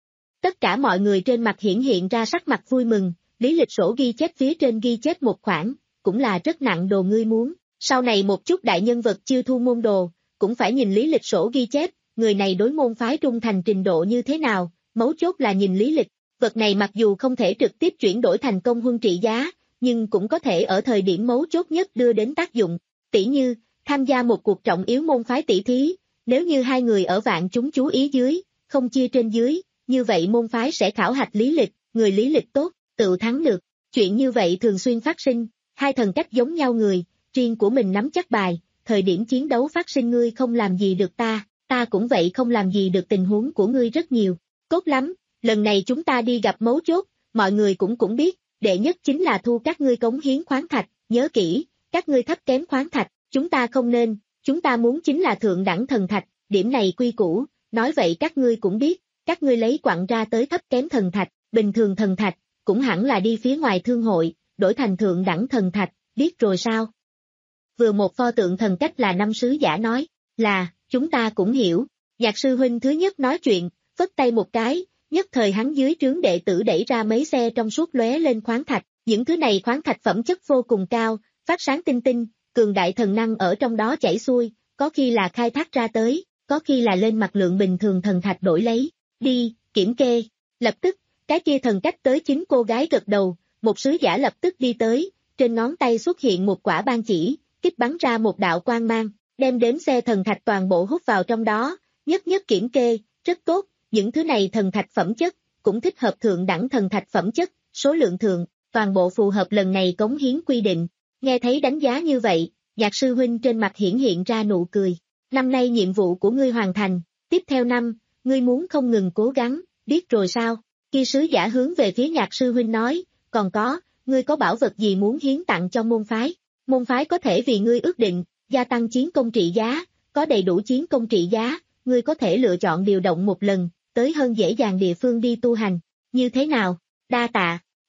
Tất cả mọi người trên mặt hiển hiện ra sắc mặt vui mừng, lý lịch sổ ghi chép phía trên ghi chép một khoản, cũng là rất nặng đồ ngươi muốn, sau này một chút đại nhân vật chưa thu môn đồ, cũng phải nhìn lý lịch sổ ghi chép, người này đối môn phái trung thành trình độ như thế nào, mấu chốt là nhìn lý lịch, vật này mặc dù không thể trực tiếp chuyển đổi thành công huân trị giá, nhưng cũng có thể ở thời điểm mấu chốt nhất đưa đến tác dụng, tỷ như, tham gia một cuộc trọng yếu môn phái tỷ thí, nếu như hai người ở vạn chúng chú ý dưới, không chia trên dưới, như vậy môn phái sẽ khảo hạch lý lịch, người lý lịch tốt, tự thắng được, chuyện như vậy thường xuyên phát sinh, hai thần cách giống nhau người, riêng của mình nắm chắc bài, thời điểm chiến đấu phát sinh ngươi không làm gì được ta, ta cũng vậy không làm gì được tình huống của ngươi rất nhiều, tốt lắm, lần này chúng ta đi gặp mấu chốt, mọi người cũng cũng biết, đệ nhất chính là thu các ngươi cống hiến khoáng thạch, nhớ kỹ, các ngươi thấp kém khoáng thạch, chúng ta không nên, chúng ta muốn chính là thượng đẳng thần thạch, điểm này quy củ, nói vậy các ngươi cũng biết, các ngươi lấy quặng ra tới thấp kém thần thạch, bình thường thần thạch, cũng hẳn là đi phía ngoài thương hội, đổi thành thượng đẳng thần thạch, biết rồi sao? Vừa một pho tượng thần cách là năm sứ giả nói, là, chúng ta cũng hiểu, nhạc sư huynh thứ nhất nói chuyện, phất tay một cái, nhất thời hắn dưới trướng đệ tử đẩy ra mấy xe trong suốt lóe lên khoáng thạch, những thứ này khoáng thạch phẩm chất vô cùng cao, phát sáng tinh tinh, cường đại thần năng ở trong đó chảy xuôi, có khi là khai thác ra tới, có khi là lên mặt lượng bình thường thần thạch đổi lấy, đi, kiểm kê, lập tức, cái kia thần cách tới chính cô gái gật đầu, một sứ giả lập tức đi tới, trên ngón tay xuất hiện một quả ban chỉ, kích bắn ra một đạo quang mang, đem đến xe thần thạch toàn bộ hút vào trong đó, nhất nhất kiểm kê, rất tốt, những thứ này thần thạch phẩm chất, cũng thích hợp thượng đẳng thần thạch phẩm chất, số lượng thượng, toàn bộ phù hợp lần này cống hiến quy định. Nghe thấy đánh giá như vậy, nhạc sư huynh trên mặt hiển hiện ra nụ cười. Năm nay nhiệm vụ của ngươi hoàn thành, tiếp theo năm, ngươi muốn không ngừng cố gắng, biết rồi sao? Khi sứ giả hướng về phía nhạc sư huynh nói, còn có, ngươi có bảo vật gì muốn hiến tặng cho môn phái? Môn phái có thể vì ngươi ước định, gia tăng chiến công trị giá, có đầy đủ chiến công trị giá, ngươi có thể lựa chọn điều động một lần, tới hơn dễ dàng địa phương đi tu hành. Như thế nào? Đa tạ.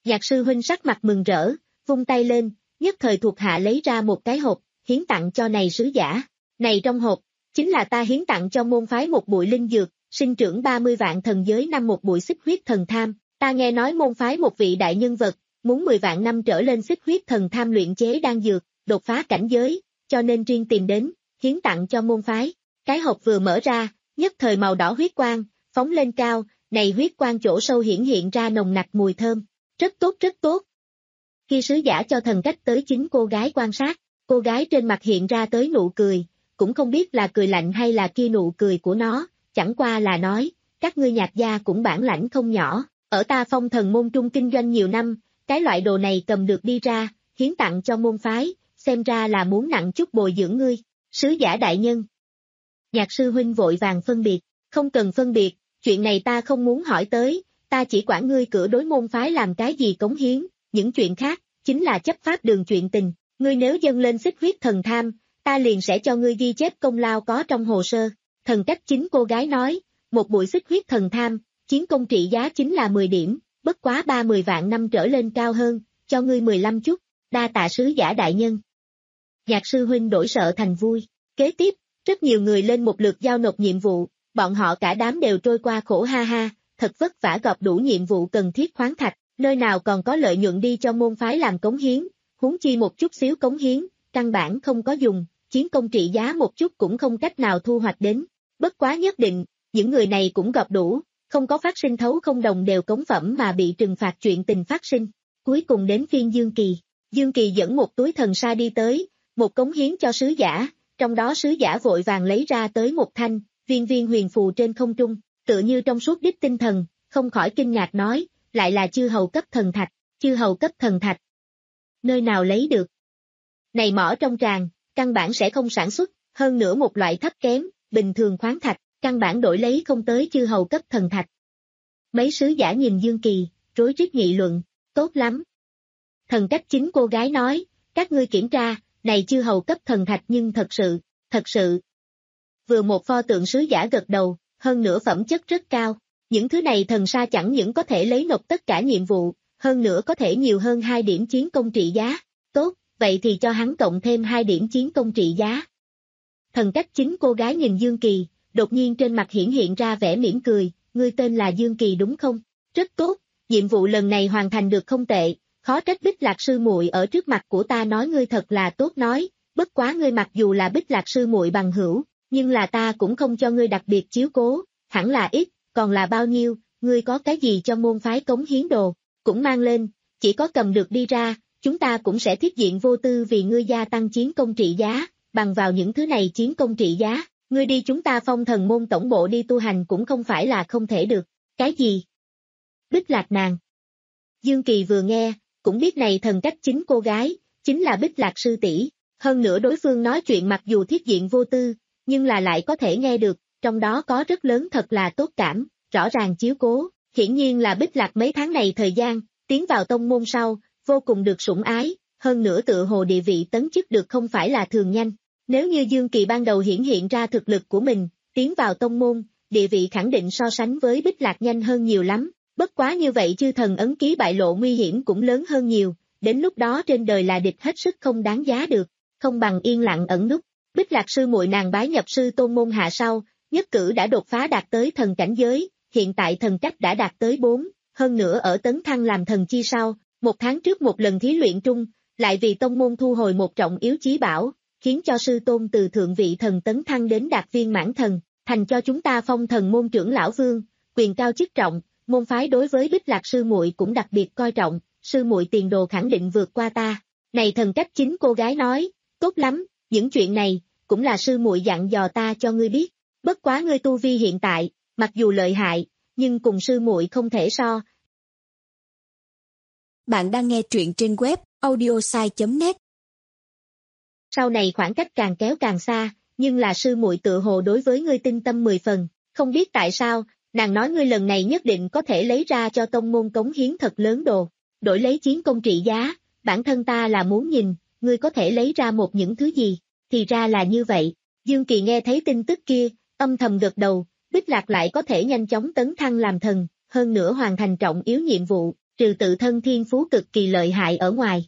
Nhạc sư huynh sắc mặt mừng rỡ, vung tay lên, nhất thời thuộc hạ lấy ra một cái hộp, hiến tặng cho này sứ giả. Này trong hộp, chính là ta hiến tặng cho môn phái một bụi linh dược, sinh trưởng ba mươi vạn thần giới năm một bụi xích huyết thần tham. Ta nghe nói môn phái một vị đại nhân vật, muốn mười vạn năm trở lên xích huyết thần tham luyện chế đan dược, đột phá cảnh giới, cho nên riêng tìm đến, hiến tặng cho môn phái. Cái hộp vừa mở ra, nhất thời màu đỏ huyết quang, phóng lên cao, này huyết quang chỗ sâu hiển hiện ra nồng nặc mùi thơm. Rất tốt rất tốt. Khi sứ giả cho thần cách tới chính cô gái quan sát, cô gái trên mặt hiện ra tới nụ cười, cũng không biết là cười lạnh hay là kia nụ cười của nó, chẳng qua là nói, các ngươi Nhạc gia cũng bản lãnh không nhỏ, ở ta Phong Thần môn trung kinh doanh nhiều năm, cái loại đồ này cầm được đi ra, hiến tặng cho môn phái, xem ra là muốn nặng chút bồi dưỡng ngươi, sứ giả đại nhân. Nhạc sư huynh vội vàng phân biệt, không cần phân biệt, chuyện này ta không muốn hỏi tới, ta chỉ quản ngươi cửa đối môn phái làm cái gì cống hiến, những chuyện khác, chính là chấp pháp đường chuyện tình, ngươi nếu dâng lên xích huyết thần tham, ta liền sẽ cho ngươi ghi chép công lao có trong hồ sơ. Thần cách chính cô gái nói, một bụi xích huyết thần tham, chiến công trị giá chính là mười điểm, bất quá ba mươi vạn năm trở lên cao hơn, cho ngươi mười lăm chút, đa tạ sứ giả đại nhân. Nhạc sư huynh đổi sợ thành vui, kế tiếp, rất nhiều người lên một lượt giao nộp nhiệm vụ, bọn họ cả đám đều trôi qua khổ ha ha, thật vất vả gọp đủ nhiệm vụ cần thiết khoáng thạch, nơi nào còn có lợi nhuận đi cho môn phái làm cống hiến, huống chi một chút xíu cống hiến, căn bản không có dùng, chiến công trị giá một chút cũng không cách nào thu hoạch đến. Bất quá nhất định, những người này cũng gặp đủ, không có phát sinh thấu không đồng đều cống phẩm mà bị trừng phạt chuyện tình phát sinh. Cuối cùng đến phiên Dương Kỳ, Dương Kỳ dẫn một túi thần sa đi tới, một cống hiến cho sứ giả, trong đó sứ giả vội vàng lấy ra tới một thanh, viên viên huyền phù trên không trung, tựa như trong suốt đích tinh thần, không khỏi kinh ngạc nói, lại là chư hầu cấp thần thạch, chư hầu cấp thần thạch. Nơi nào lấy được? Này mỏ trong tràng, căn bản sẽ không sản xuất, hơn nữa một loại thấp kém, bình thường khoáng thạch, căn bản đổi lấy không tới chư hầu cấp thần thạch. Mấy sứ giả nhìn Dương Kỳ, rối rít nghị luận, tốt lắm. Thần cách chính cô gái nói, các ngươi kiểm tra, này chư hầu cấp thần thạch nhưng thật sự, thật sự. Vừa một pho tượng sứ giả gật đầu, hơn nữa phẩm chất rất cao, những thứ này thần sa chẳng những có thể lấy nộp tất cả nhiệm vụ, hơn nữa có thể nhiều hơn hai điểm chiến công trị giá, tốt, vậy thì cho hắn cộng thêm hai điểm chiến công trị giá. Thần cách chính cô gái nhìn Dương Kỳ, đột nhiên trên mặt hiển hiện ra vẻ mỉm cười, ngươi tên là Dương Kỳ đúng không? Rất tốt, nhiệm vụ lần này hoàn thành được không tệ, khó trách Bích Lạc sư muội ở trước mặt của ta nói ngươi thật là tốt nói, bất quá ngươi mặc dù là Bích Lạc sư muội bằng hữu, nhưng là ta cũng không cho ngươi đặc biệt chiếu cố, hẳn là ít, còn là bao nhiêu, ngươi có cái gì cho môn phái cống hiến đồ, cũng mang lên, chỉ có cầm được đi ra, chúng ta cũng sẽ thiết diện vô tư vì ngươi gia tăng chiến công trị giá, bằng vào những thứ này chiến công trị giá, ngươi đi chúng ta Phong Thần môn tổng bộ đi tu hành cũng không phải là không thể được, cái gì? Bích Lạc nàng. Dương Kỳ vừa nghe, cũng biết này thần cách chính cô gái, chính là Bích Lạc sư tỷ, hơn nữa đối phương nói chuyện mặc dù thiết diện vô tư, nhưng là lại có thể nghe được, trong đó có rất lớn thật là tốt cảm, rõ ràng chiếu cố, hiển nhiên là Bích Lạc mấy tháng này thời gian, tiến vào tông môn sau, vô cùng được sủng ái, hơn nữa tựa hồ địa vị tấn chức được không phải là thường nhanh. Nếu như Dương Kỳ ban đầu hiển hiện ra thực lực của mình, tiến vào tông môn, địa vị khẳng định so sánh với Bích Lạc nhanh hơn nhiều lắm, bất quá như vậy chư thần ấn ký bại lộ nguy hiểm cũng lớn hơn nhiều, đến lúc đó trên đời là địch hết sức không đáng giá được, không bằng yên lặng ẩn núp. Bích Lạc sư muội nàng bái nhập sư tôn môn hạ sau, nhất cử đã đột phá đạt tới thần cảnh giới, hiện tại thần cách đã đạt tới bốn, hơn nữa ở tấn thăng làm thần chi sau, một tháng trước một lần thí luyện trung, lại vì tông môn thu hồi một trọng yếu chí bảo, khiến cho sư tôn từ thượng vị thần tấn thăng đến đạt viên mãn thần, thành cho chúng ta Phong Thần môn trưởng lão vương, quyền cao chức trọng, môn phái đối với Bích Lạc sư muội cũng đặc biệt coi trọng, sư muội tiền đồ khẳng định vượt qua ta. Này thần cách chính cô gái nói, tốt lắm, những chuyện này, cũng là sư muội dặn dò ta cho ngươi biết, bất quá ngươi tu vi hiện tại, mặc dù lợi hại, nhưng cùng sư muội không thể so. Bạn đang nghe truyện trên web audiosai chấm net. Sau này khoảng cách càng kéo càng xa, nhưng là sư muội tự hồ đối với ngươi tinh tâm mười phần, không biết tại sao, nàng nói ngươi lần này nhất định có thể lấy ra cho tông môn cống hiến thật lớn đồ, đổi lấy chiến công trị giá, bản thân ta là muốn nhìn, ngươi có thể lấy ra một những thứ gì, thì ra là như vậy. Dương Kỳ nghe thấy tin tức kia, âm thầm gật đầu, Bích Lạc lại có thể nhanh chóng tấn thăng làm thần, hơn nữa hoàn thành trọng yếu nhiệm vụ, trừ tự thân thiên phú cực kỳ lợi hại ở ngoài.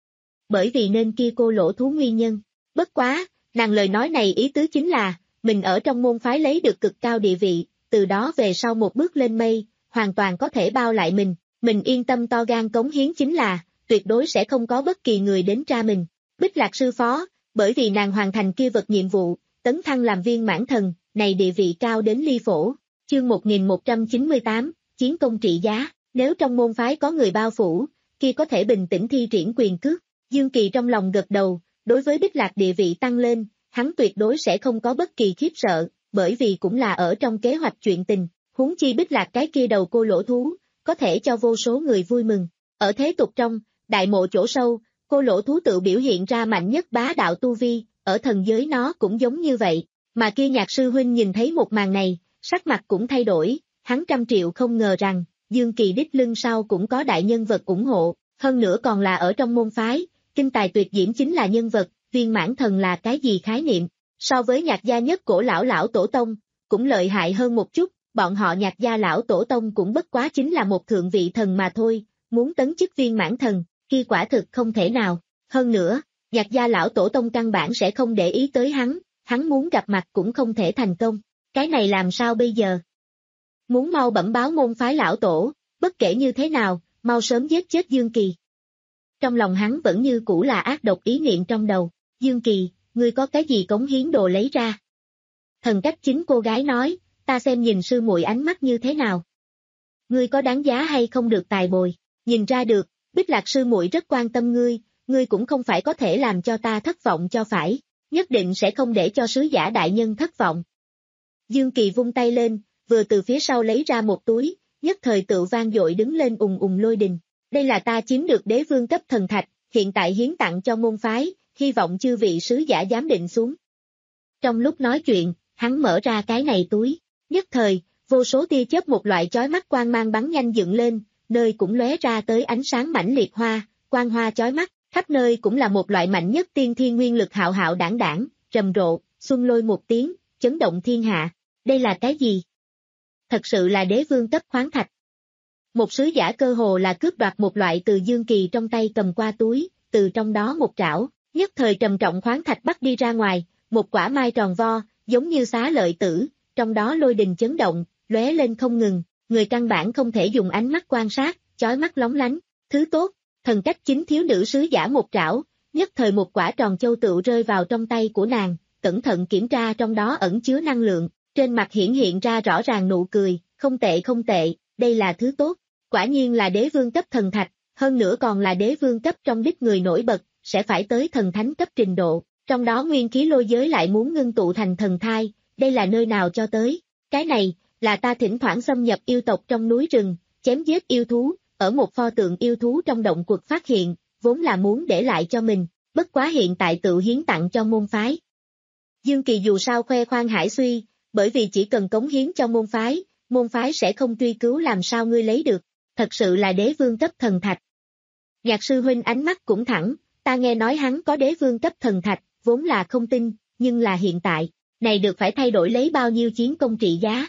Bởi vì nên kia cô lỗ thú nguyên nhân. Bất quá, nàng lời nói này ý tứ chính là, mình ở trong môn phái lấy được cực cao địa vị, từ đó về sau một bước lên mây, hoàn toàn có thể bao lại mình, mình yên tâm to gan cống hiến chính là, tuyệt đối sẽ không có bất kỳ người đến tra mình. Bích Lạc sư phó, bởi vì nàng hoàn thành kia vật nhiệm vụ, tấn thăng làm viên mãn thần, này địa vị cao đến ly phổ. Chương một nghìn một trăm chín mươi tám, chiến công trị giá, nếu trong môn phái có người bao phủ, kia có thể bình tĩnh thi triển quyền cước. Dương Kỳ trong lòng gật đầu, đối với Bích Lạc địa vị tăng lên, hắn tuyệt đối sẽ không có bất kỳ khiếp sợ, bởi vì cũng là ở trong kế hoạch chuyện tình, huống chi Bích Lạc cái kia đầu cô lỗ thú, có thể cho vô số người vui mừng. Ở thế tục trong, đại mộ chỗ sâu, cô lỗ thú tự biểu hiện ra mạnh nhất bá đạo tu vi, ở thần giới nó cũng giống như vậy, mà kia Nhạc sư huynh nhìn thấy một màn này, sắc mặt cũng thay đổi, hắn trăm triệu không ngờ rằng, Dương Kỳ đích lưng sau cũng có đại nhân vật ủng hộ, hơn nữa còn là ở trong môn phái, kinh tài tuyệt diễm chính là nhân vật, viên mãn thần là cái gì khái niệm, so với Nhạc gia nhất cổ lão lão tổ tông, cũng lợi hại hơn một chút, bọn họ Nhạc gia lão tổ tông cũng bất quá chính là một thượng vị thần mà thôi, muốn tấn chức viên mãn thần, khi quả thực không thể nào, hơn nữa, Nhạc gia lão tổ tông căn bản sẽ không để ý tới hắn, hắn muốn gặp mặt cũng không thể thành công, cái này làm sao bây giờ? Muốn mau bẩm báo môn phái lão tổ, bất kể như thế nào, mau sớm giết chết Dương Kỳ. Trong lòng hắn vẫn như cũ là ác độc ý niệm trong đầu, Dương Kỳ, ngươi có cái gì cống hiến đồ lấy ra? Thần cách chính cô gái nói, ta xem nhìn sư muội ánh mắt như thế nào? Ngươi có đáng giá hay không được tài bồi? Nhìn ra được, Bích Lạc sư muội rất quan tâm ngươi, ngươi cũng không phải có thể làm cho ta thất vọng cho phải, nhất định sẽ không để cho sứ giả đại nhân thất vọng. Dương Kỳ vung tay lên, vừa từ phía sau lấy ra một túi, nhất thời tự vang dội đứng lên ùng ùng lôi đình. Đây là ta chiếm được đế vương cấp thần thạch, hiện tại hiến tặng cho môn phái, hy vọng chư vị sứ giả giám định xuống. Trong lúc nói chuyện, hắn mở ra cái này túi, nhất thời, vô số tia chớp một loại chói mắt quang mang bắn nhanh dựng lên, nơi cũng lóe ra tới ánh sáng mãnh liệt hoa, quang hoa chói mắt, khắp nơi cũng là một loại mạnh nhất tiên thiên nguyên lực hạo hạo đảng đảng, rầm rộ, xuân lôi một tiếng, chấn động thiên hạ. Đây là cái gì? Thật sự là đế vương cấp khoáng thạch. Một sứ giả cơ hồ là cướp đoạt một loại từ Dương Kỳ trong tay cầm qua túi, từ trong đó một trảo, nhất thời trầm trọng khoáng thạch bắt đi ra ngoài, một quả mai tròn vo, giống như xá lợi tử, trong đó lôi đình chấn động, lóe lên không ngừng, người căn bản không thể dùng ánh mắt quan sát, chói mắt lóng lánh, thứ tốt, thần cách chính thiếu nữ sứ giả một trảo, nhất thời một quả tròn châu tựu rơi vào trong tay của nàng, cẩn thận kiểm tra trong đó ẩn chứa năng lượng, trên mặt hiển hiện ra rõ ràng nụ cười, không tệ không tệ, đây là thứ tốt, quả nhiên là đế vương cấp thần thạch, hơn nữa còn là đế vương cấp trong đích người nổi bật, sẽ phải tới thần thánh cấp trình độ, trong đó nguyên khí lôi giới lại muốn ngưng tụ thành thần thai, đây là nơi nào cho tới, cái này, là ta thỉnh thoảng xâm nhập yêu tộc trong núi rừng, chém giết yêu thú, ở một pho tượng yêu thú trong động quật phát hiện, vốn là muốn để lại cho mình, bất quá hiện tại tự hiến tặng cho môn phái. Dương Kỳ dù sao khoe khoang hải suy, bởi vì chỉ cần cống hiến cho môn phái, môn phái sẽ không truy cứu làm sao ngươi lấy được, thật sự là đế vương cấp thần thạch. Nhạc sư huynh ánh mắt cũng thẳng, ta nghe nói hắn có đế vương cấp thần thạch, vốn là không tin, nhưng là hiện tại, này được phải thay đổi lấy bao nhiêu chiến công trị giá.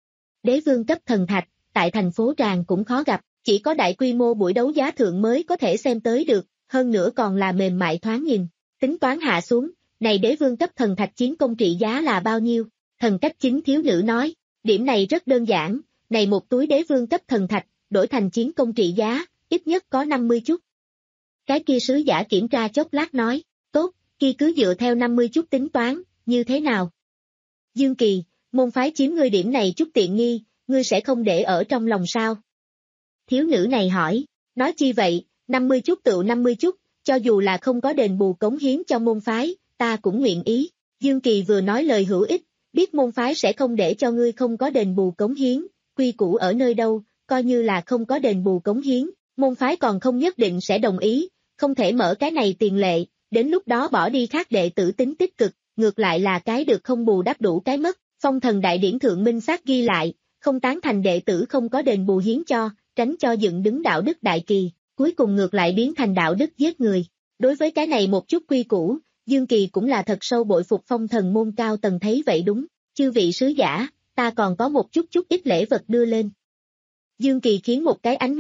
Đế vương cấp thần thạch, tại thành phố Tràng cũng khó gặp, chỉ có đại quy mô buổi đấu giá thượng mới có thể xem tới được, hơn nữa còn là mềm mại thoáng nhìn, tính toán hạ xuống, này đế vương cấp thần thạch chiến công trị giá là bao nhiêu, thần cách chính thiếu nữ nói, điểm này rất đơn giản, này một túi đế vương cấp thần thạch, đổi thành chiến công trị giá, ít nhất có năm mươi chút. Cái kia sứ giả kiểm tra chốc lát nói, tốt, kia cứ dựa theo năm mươi chút tính toán, như thế nào? Dương Kỳ, môn phái chiếm ngươi điểm này chút tiện nghi, ngươi sẽ không để ở trong lòng sao? Thiếu nữ này hỏi, nói chi vậy, năm mươi chút tựu năm mươi chút, cho dù là không có đền bù cống hiến cho môn phái, ta cũng nguyện ý. Dương Kỳ vừa nói lời hữu ích, biết môn phái sẽ không để cho ngươi không có đền bù cống hiến, quy củ ở nơi đâu, coi như là không có đền bù cống hiến, môn phái còn không nhất định sẽ đồng ý, không thể mở cái này tiền lệ, đến lúc đó bỏ đi khác đệ tử tính tích cực, ngược lại là cái được không bù đắp đủ cái mất, phong thần đại điển thượng minh xác ghi lại, không tán thành đệ tử không có đền bù hiến cho, tránh cho dựng đứng đạo đức đại kỳ, cuối cùng ngược lại biến thành đạo đức giết người. Đối với cái này một chút quy củ, Dương Kỳ cũng là thật sâu bội phục phong thần môn cao tầng thấy vậy đúng, chư vị sứ giả, ta còn có một chút chút ít lễ vật đưa lên. Dương Kỳ khiến một cái ánh mắt,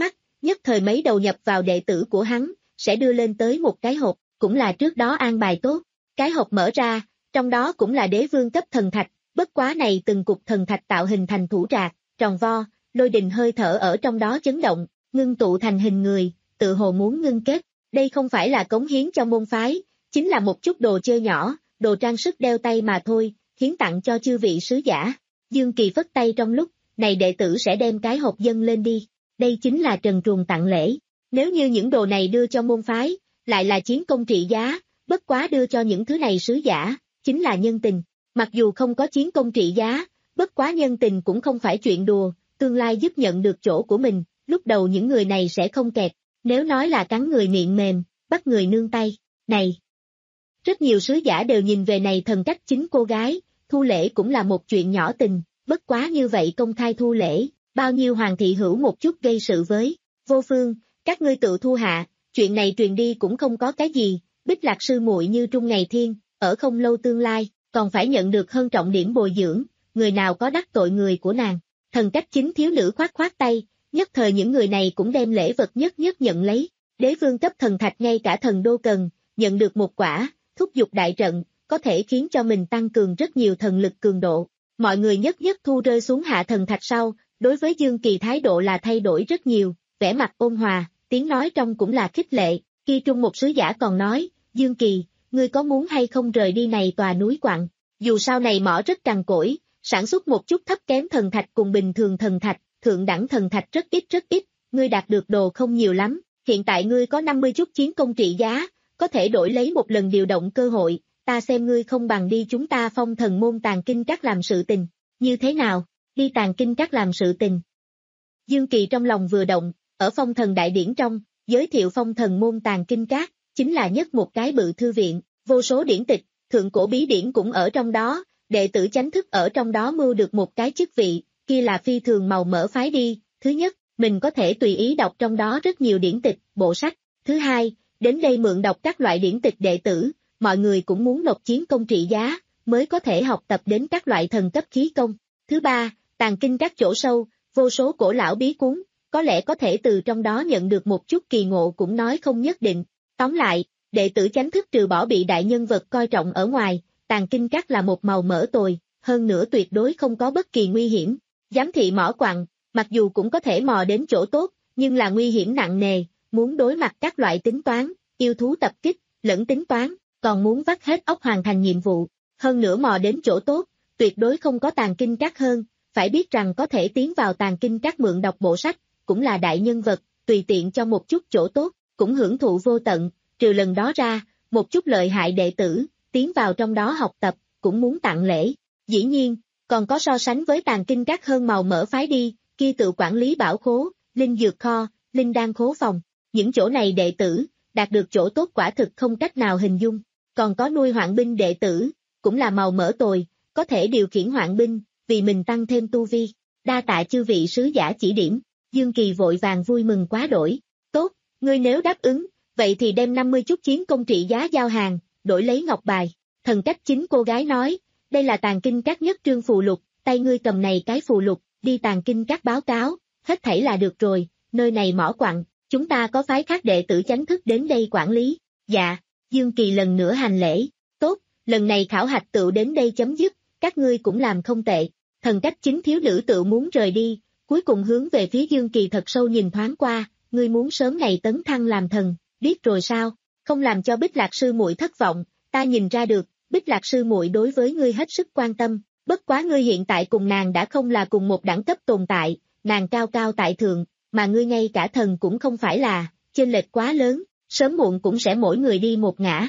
nhất thời mấy đầu nhập vào đệ tử của hắn, sẽ đưa lên tới một cái hộp, cũng là trước đó an bài tốt. Cái hộp mở ra, trong đó cũng là đế vương cấp thần thạch, bất quá này từng cục thần thạch tạo hình thành thủ trạc, tròn vo, lôi đình hơi thở ở trong đó chấn động, ngưng tụ thành hình người, tự hồ muốn ngưng kết. Đây không phải là cống hiến cho môn phái, chính là một chút đồ chơi nhỏ, đồ trang sức đeo tay mà thôi, hiến tặng cho chư vị sứ giả. Dương Kỳ phất tay trong lúc, này đệ tử sẽ đem cái hộp dâng lên đi. Đây chính là trần truồng tặng lễ. Nếu như những đồ này đưa cho môn phái, lại là chiến công trị giá, bất quá đưa cho những thứ này sứ giả, chính là nhân tình. Mặc dù không có chiến công trị giá, bất quá nhân tình cũng không phải chuyện đùa, tương lai giúp nhận được chỗ của mình, lúc đầu những người này sẽ không kẹt. Nếu nói là cắn người miệng mềm, bắt người nương tay, này. Rất nhiều sứ giả đều nhìn về này thần cách chính cô gái, thu lễ cũng là một chuyện nhỏ tình, bất quá như vậy công khai thu lễ, bao nhiêu hoàng thị hữu một chút gây sự với. Vô Phương, các ngươi tự thu hạ, chuyện này truyền đi cũng không có cái gì, Bích Lạc sư muội như trung ngày thiên, ở không lâu tương lai, còn phải nhận được hơn trọng điểm bồi dưỡng, người nào có đắc tội người của nàng. Thần cách chính thiếu nữ khoát khoát tay, nhất thời những người này cũng đem lễ vật nhất nhất nhận lấy. Đế vương cấp thần thạch ngay cả thần đô cần, nhận được một quả, thúc giục đại trận, có thể khiến cho mình tăng cường rất nhiều thần lực cường độ. Mọi người nhất nhất thu rơi xuống hạ thần thạch sau, đối với Dương Kỳ thái độ là thay đổi rất nhiều, vẻ mặt ôn hòa, tiếng nói trong cũng là khích lệ. Khi trung một sứ giả còn nói, Dương Kỳ, ngươi có muốn hay không rời đi này tòa núi quặng, dù sau này mỏ rất cằn cỗi, sản xuất một chút thấp kém thần thạch cùng bình thường thần thạch, thượng đẳng thần thạch rất ít rất ít, ngươi đạt được đồ không nhiều lắm, hiện tại ngươi có năm mươi chút chiến công trị giá, có thể đổi lấy một lần điều động cơ hội, ta xem ngươi không bằng đi chúng ta phong thần môn tàng kinh các làm sự tình, như thế nào, đi tàng kinh các làm sự tình. Dương Kỳ trong lòng vừa động, ở phong thần đại điển trong, giới thiệu phong thần môn tàng kinh các, chính là nhất một cái bự thư viện, vô số điển tịch, thượng cổ bí điển cũng ở trong đó, đệ tử chánh thức ở trong đó mưu được một cái chức vị, kia là phi thường màu mỡ phái đi. Thứ nhất, mình có thể tùy ý đọc trong đó rất nhiều điển tịch, bộ sách. Thứ hai, đến đây mượn đọc các loại điển tịch đệ tử, mọi người cũng muốn nộp chiến công trị giá, mới có thể học tập đến các loại thần cấp khí công. Thứ ba, tàng kinh các chỗ sâu, vô số cổ lão bí cuốn, có lẽ có thể từ trong đó nhận được một chút kỳ ngộ cũng nói không nhất định. Tóm lại, đệ tử chánh thức trừ bỏ bị đại nhân vật coi trọng ở ngoài, tàng kinh các là một màu mỡ tồi, hơn nữa tuyệt đối không có bất kỳ nguy hiểm. Giám thị mỏ quặng, mặc dù cũng có thể mò đến chỗ tốt, nhưng là nguy hiểm nặng nề, muốn đối mặt các loại tính toán, yêu thú tập kích, lẫn tính toán, còn muốn vắt hết óc hoàn thành nhiệm vụ. Hơn nữa mò đến chỗ tốt, tuyệt đối không có tàng kinh các hơn, phải biết rằng có thể tiến vào tàng kinh các mượn đọc bộ sách, cũng là đại nhân vật, tùy tiện cho một chút chỗ tốt, cũng hưởng thụ vô tận, trừ lần đó ra, một chút lợi hại đệ tử, tiến vào trong đó học tập, cũng muốn tặng lễ. Dĩ nhiên, còn có so sánh với tàng kinh các hơn màu mỡ phái đi, kia tự quản lý bảo khố, linh dược kho, linh đan khố phòng, những chỗ này đệ tử, đạt được chỗ tốt quả thực không cách nào hình dung. Còn có nuôi hoạn binh đệ tử, cũng là màu mỡ tồi, có thể điều khiển hoạn binh, vì mình tăng thêm tu vi. Đa tạ chư vị sứ giả chỉ điểm, Dương Kỳ vội vàng vui mừng quá đổi. Tốt, ngươi nếu đáp ứng, vậy thì đem năm mươi chút chiến công trị giá giao hàng, đổi lấy ngọc bài. Thần cách chính cô gái nói, đây là tàng kinh các nhất trương phù lục, tay ngươi cầm này cái phù lục, đi tàng kinh các báo cáo, hết thảy là được rồi, nơi này mỏ quặng, chúng ta có phái khác đệ tử chánh thức đến đây quản lý. Dạ, Dương Kỳ lần nữa hành lễ, tốt, lần này khảo hạch tựu đến đây chấm dứt, các ngươi cũng làm không tệ. Thần cách chính thiếu nữ tự muốn rời đi, cuối cùng hướng về phía Dương Kỳ thật sâu nhìn thoáng qua, ngươi muốn sớm ngày tấn thăng làm thần, biết rồi sao, không làm cho Bích Lạc sư muội thất vọng, ta nhìn ra được, Bích Lạc sư muội đối với ngươi hết sức quan tâm, bất quá ngươi hiện tại cùng nàng đã không là cùng một đẳng cấp tồn tại, nàng cao cao tại thượng, mà ngươi ngay cả thần cũng không phải là, chênh lệch quá lớn, sớm muộn cũng sẽ mỗi người đi một ngã.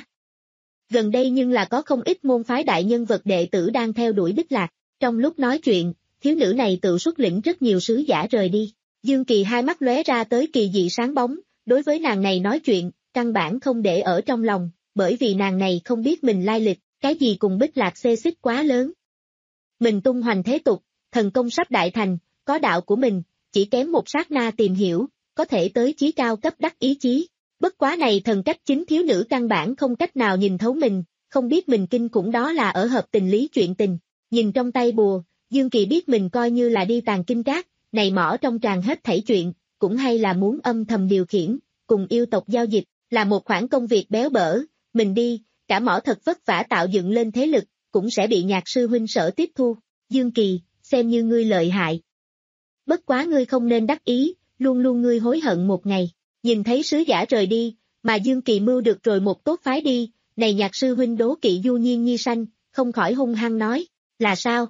Gần đây nhưng là có không ít môn phái đại nhân vật đệ tử đang theo đuổi Bích Lạc, trong lúc nói chuyện, thiếu nữ này tự xuất lĩnh rất nhiều sứ giả rời đi, Dương Kỳ hai mắt lóe ra tới kỳ dị sáng bóng, đối với nàng này nói chuyện, căn bản không để ở trong lòng, bởi vì nàng này không biết mình lai lịch, cái gì cùng Bích Lạc xê xích quá lớn. Mình tung hoành thế tục, thần công sắp đại thành, có đạo của mình, chỉ kém một sát na tìm hiểu, có thể tới chí cao cấp đắc ý chí. Bất quá này thần cách chính thiếu nữ căn bản không cách nào nhìn thấu mình, không biết mình kinh cũng đó là ở hợp tình lý chuyện tình. Nhìn trong tay bùa, Dương Kỳ biết mình coi như là đi tàng kinh các, này mỏ trong tràn hết thảy chuyện, cũng hay là muốn âm thầm điều khiển, cùng yêu tộc giao dịch, là một khoản công việc béo bở, mình đi, cả mỏ thật vất vả tạo dựng lên thế lực, cũng sẽ bị Nhạc sư huynh sở tiếp thu. Dương Kỳ, xem như ngươi lợi hại. Bất quá ngươi không nên đắc ý, luôn luôn ngươi hối hận một ngày. Nhìn thấy sứ giả rời đi, mà Dương Kỳ mưu được rồi một tốt phái đi, này Nhạc sư huynh đố kỵ Du Nhiên Nhi sanh, không khỏi hung hăng nói, là sao?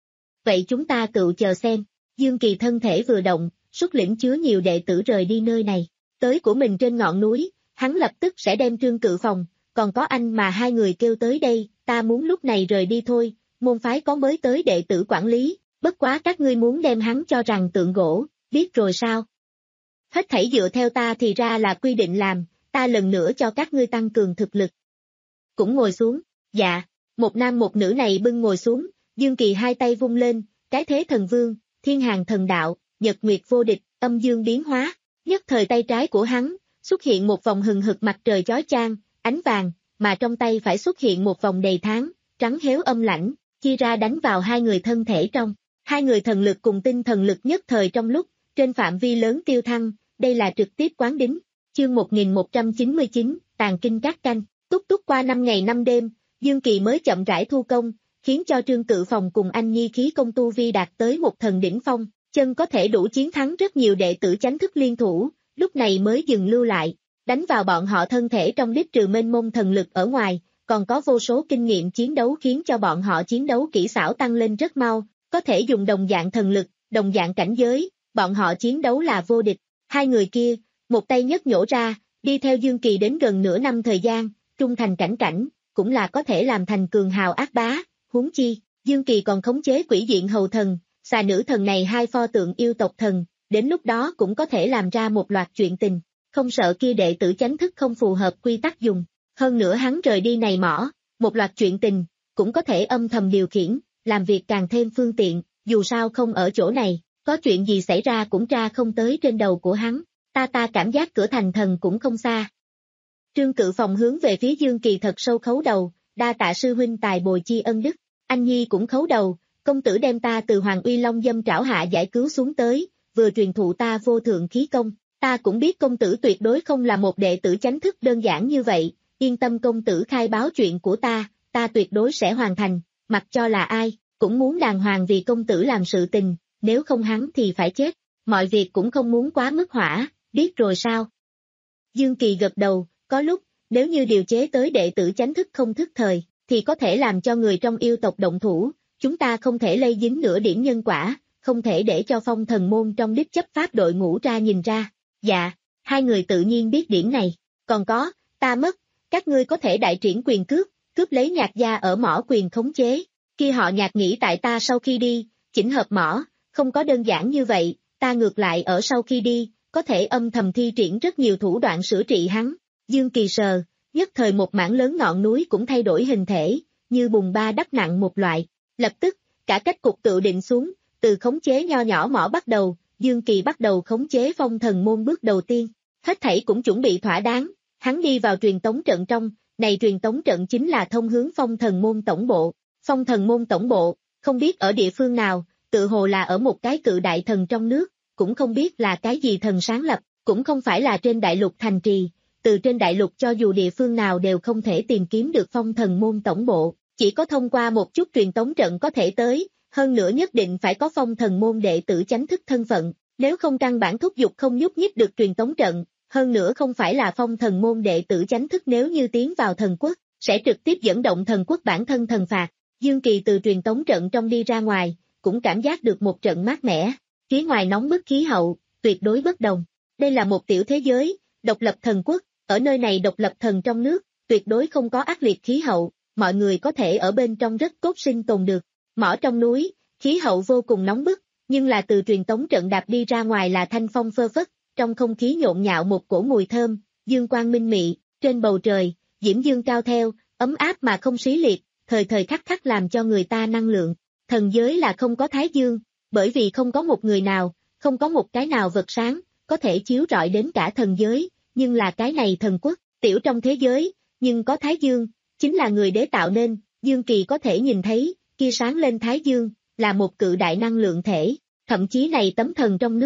Vậy chúng ta cựu chờ xem. Dương Kỳ thân thể vừa động, xuất lĩnh chứa nhiều đệ tử rời đi nơi này, tới của mình trên ngọn núi, hắn lập tức sẽ đem Trương Cự Phòng, còn có anh mà hai người kêu tới đây, ta muốn lúc này rời đi thôi, môn phái có mới tới đệ tử quản lý, bất quá các ngươi muốn đem hắn cho rằng tượng gỗ, biết rồi sao? Hết thảy dựa theo ta thì ra là quy định làm, ta lần nữa cho các ngươi tăng cường thực lực. Cũng ngồi xuống, dạ, một nam một nữ này bưng ngồi xuống, Dương Kỳ hai tay vung lên, cái thế thần vương, thiên hàng thần đạo, nhật nguyệt vô địch, âm dương biến hóa, nhất thời tay trái của hắn, xuất hiện một vòng hừng hực mặt trời chói chang, ánh vàng, mà trong tay phải xuất hiện một vòng đầy tháng, trắng héo âm lãnh, chia ra đánh vào hai người thân thể trong. Hai người thần lực cùng tinh thần lực nhất thời trong lúc, trên phạm vi lớn tiêu thăng, đây là trực tiếp quán đính. Chương một nghìn một trăm chín mươi chín, Tàn Kinh Các Canh, túc túc qua năm ngày năm đêm, Dương Kỳ mới chậm rãi thu công, khiến cho Trương Cự Phòng cùng anh Nhi khí công tu vi đạt tới một thần đỉnh phong, chân có thể đủ chiến thắng rất nhiều đệ tử chánh thức liên thủ, lúc này mới dừng lưu lại, đánh vào bọn họ thân thể trong đích trừ mênh mông thần lực ở ngoài, còn có vô số kinh nghiệm chiến đấu khiến cho bọn họ chiến đấu kỹ xảo tăng lên rất mau, có thể dùng đồng dạng thần lực, đồng dạng cảnh giới, bọn họ chiến đấu là vô địch. Hai người kia, một tay nhất nhổ ra, đi theo Dương Kỳ đến gần nửa năm thời gian, trung thành cảnh cảnh, cũng là có thể làm thành cường hào ác bá, huống chi, Dương Kỳ còn khống chế quỷ diện hầu thần, xà nữ thần này hai pho tượng yêu tộc thần, đến lúc đó cũng có thể làm ra một loạt chuyện tình, không sợ kia đệ tử chánh thức không phù hợp quy tắc dùng. Hơn nữa hắn rời đi này mỏ, một loạt chuyện tình, cũng có thể âm thầm điều khiển, làm việc càng thêm phương tiện, dù sao không ở chỗ này, có chuyện gì xảy ra cũng tra không tới trên đầu của hắn, ta ta cảm giác cửa thành thần cũng không xa. Trương Cự Phòng hướng về phía Dương Kỳ thật sâu khấu đầu, đa tạ sư huynh tài bồi chi ân đức, anh Nhi cũng khấu đầu, công tử đem ta từ Hoàng Uy Long dâm trảo hạ giải cứu xuống tới, vừa truyền thụ ta vô thượng khí công, ta cũng biết công tử tuyệt đối không là một đệ tử chánh thức đơn giản như vậy, yên tâm công tử khai báo chuyện của ta, ta tuyệt đối sẽ hoàn thành, mặc cho là ai, cũng muốn đàng hoàng vì công tử làm sự tình, nếu không hắn thì phải chết, mọi việc cũng không muốn quá mức hỏa, biết rồi sao? Dương Kỳ gật đầu, có lúc, nếu như điều chế tới đệ tử chánh thức không thức thời, thì có thể làm cho người trong yêu tộc động thủ, chúng ta không thể lây dính nửa điểm nhân quả, không thể để cho phong thần môn trong đích chấp pháp đội ngũ ra nhìn ra. Dạ, hai người tự nhiên biết điểm này, còn có, ta mất, các ngươi có thể đại triển quyền cướp, cướp lấy Nhạc gia ở mỏ quyền khống chế, kia họ Nhạc nghĩ tại ta sau khi đi, chỉnh hợp mỏ, không có đơn giản như vậy, ta ngược lại ở sau khi đi, có thể âm thầm thi triển rất nhiều thủ đoạn sửa trị hắn. Dương Kỳ sờ, nhất thời một mảng lớn ngọn núi cũng thay đổi hình thể, như bùn ba đắp nặng một loại, lập tức, cả cách cục tự định xuống, từ khống chế nho nhỏ mỏ bắt đầu, Dương Kỳ bắt đầu khống chế phong thần môn bước đầu tiên, hết thảy cũng chuẩn bị thỏa đáng, hắn đi vào truyền tống trận trong, này truyền tống trận chính là thông hướng phong thần môn tổng bộ, phong thần môn tổng bộ, không biết ở địa phương nào, tự hồ là ở một cái cự đại thần trong nước, cũng không biết là cái gì thần sáng lập, cũng không phải là trên đại lục thành trì, từ trên đại lục cho dù địa phương nào đều không thể tìm kiếm được phong thần môn tổng bộ, chỉ có thông qua một chút truyền tống trận có thể tới, hơn nữa nhất định phải có phong thần môn đệ tử chánh thức thân phận, nếu không căn bản thúc giục không nhúc nhích được truyền tống trận, hơn nữa không phải là phong thần môn đệ tử chánh thức nếu như tiến vào thần quốc, sẽ trực tiếp dẫn động thần quốc bản thân thần phạt. Dương Kỳ từ truyền tống trận trong đi ra ngoài, cũng cảm giác được một trận mát mẻ, phía ngoài nóng bức khí hậu, tuyệt đối bất đồng. Đây là một tiểu thế giới, độc lập thần quốc, ở nơi này độc lập thần trong nước, tuyệt đối không có ác liệt khí hậu, mọi người có thể ở bên trong rất tốt sinh tồn được. Mỏ trong núi, khí hậu vô cùng nóng bức, nhưng là từ truyền tống trận đạp đi ra ngoài là thanh phong phơ phất, trong không khí nhộn nhạo một cổ mùi thơm, dương quang minh mị, trên bầu trời, diễm dương cao theo, ấm áp mà không xí liệt, thời thời khắc khắc làm cho người ta năng lượng. Thần giới là không có thái dương, bởi vì không có một người nào, không có một cái nào vật sáng, có thể chiếu rọi đến cả thần giới, nhưng là cái này thần quốc, tiểu trong thế giới, nhưng có thái dương, chính là người đế tạo nên, Dương Kỳ có thể nhìn thấy, kia sáng lên thái dương, là một cự đại năng lượng thể, thậm chí này tấm thần trong nước,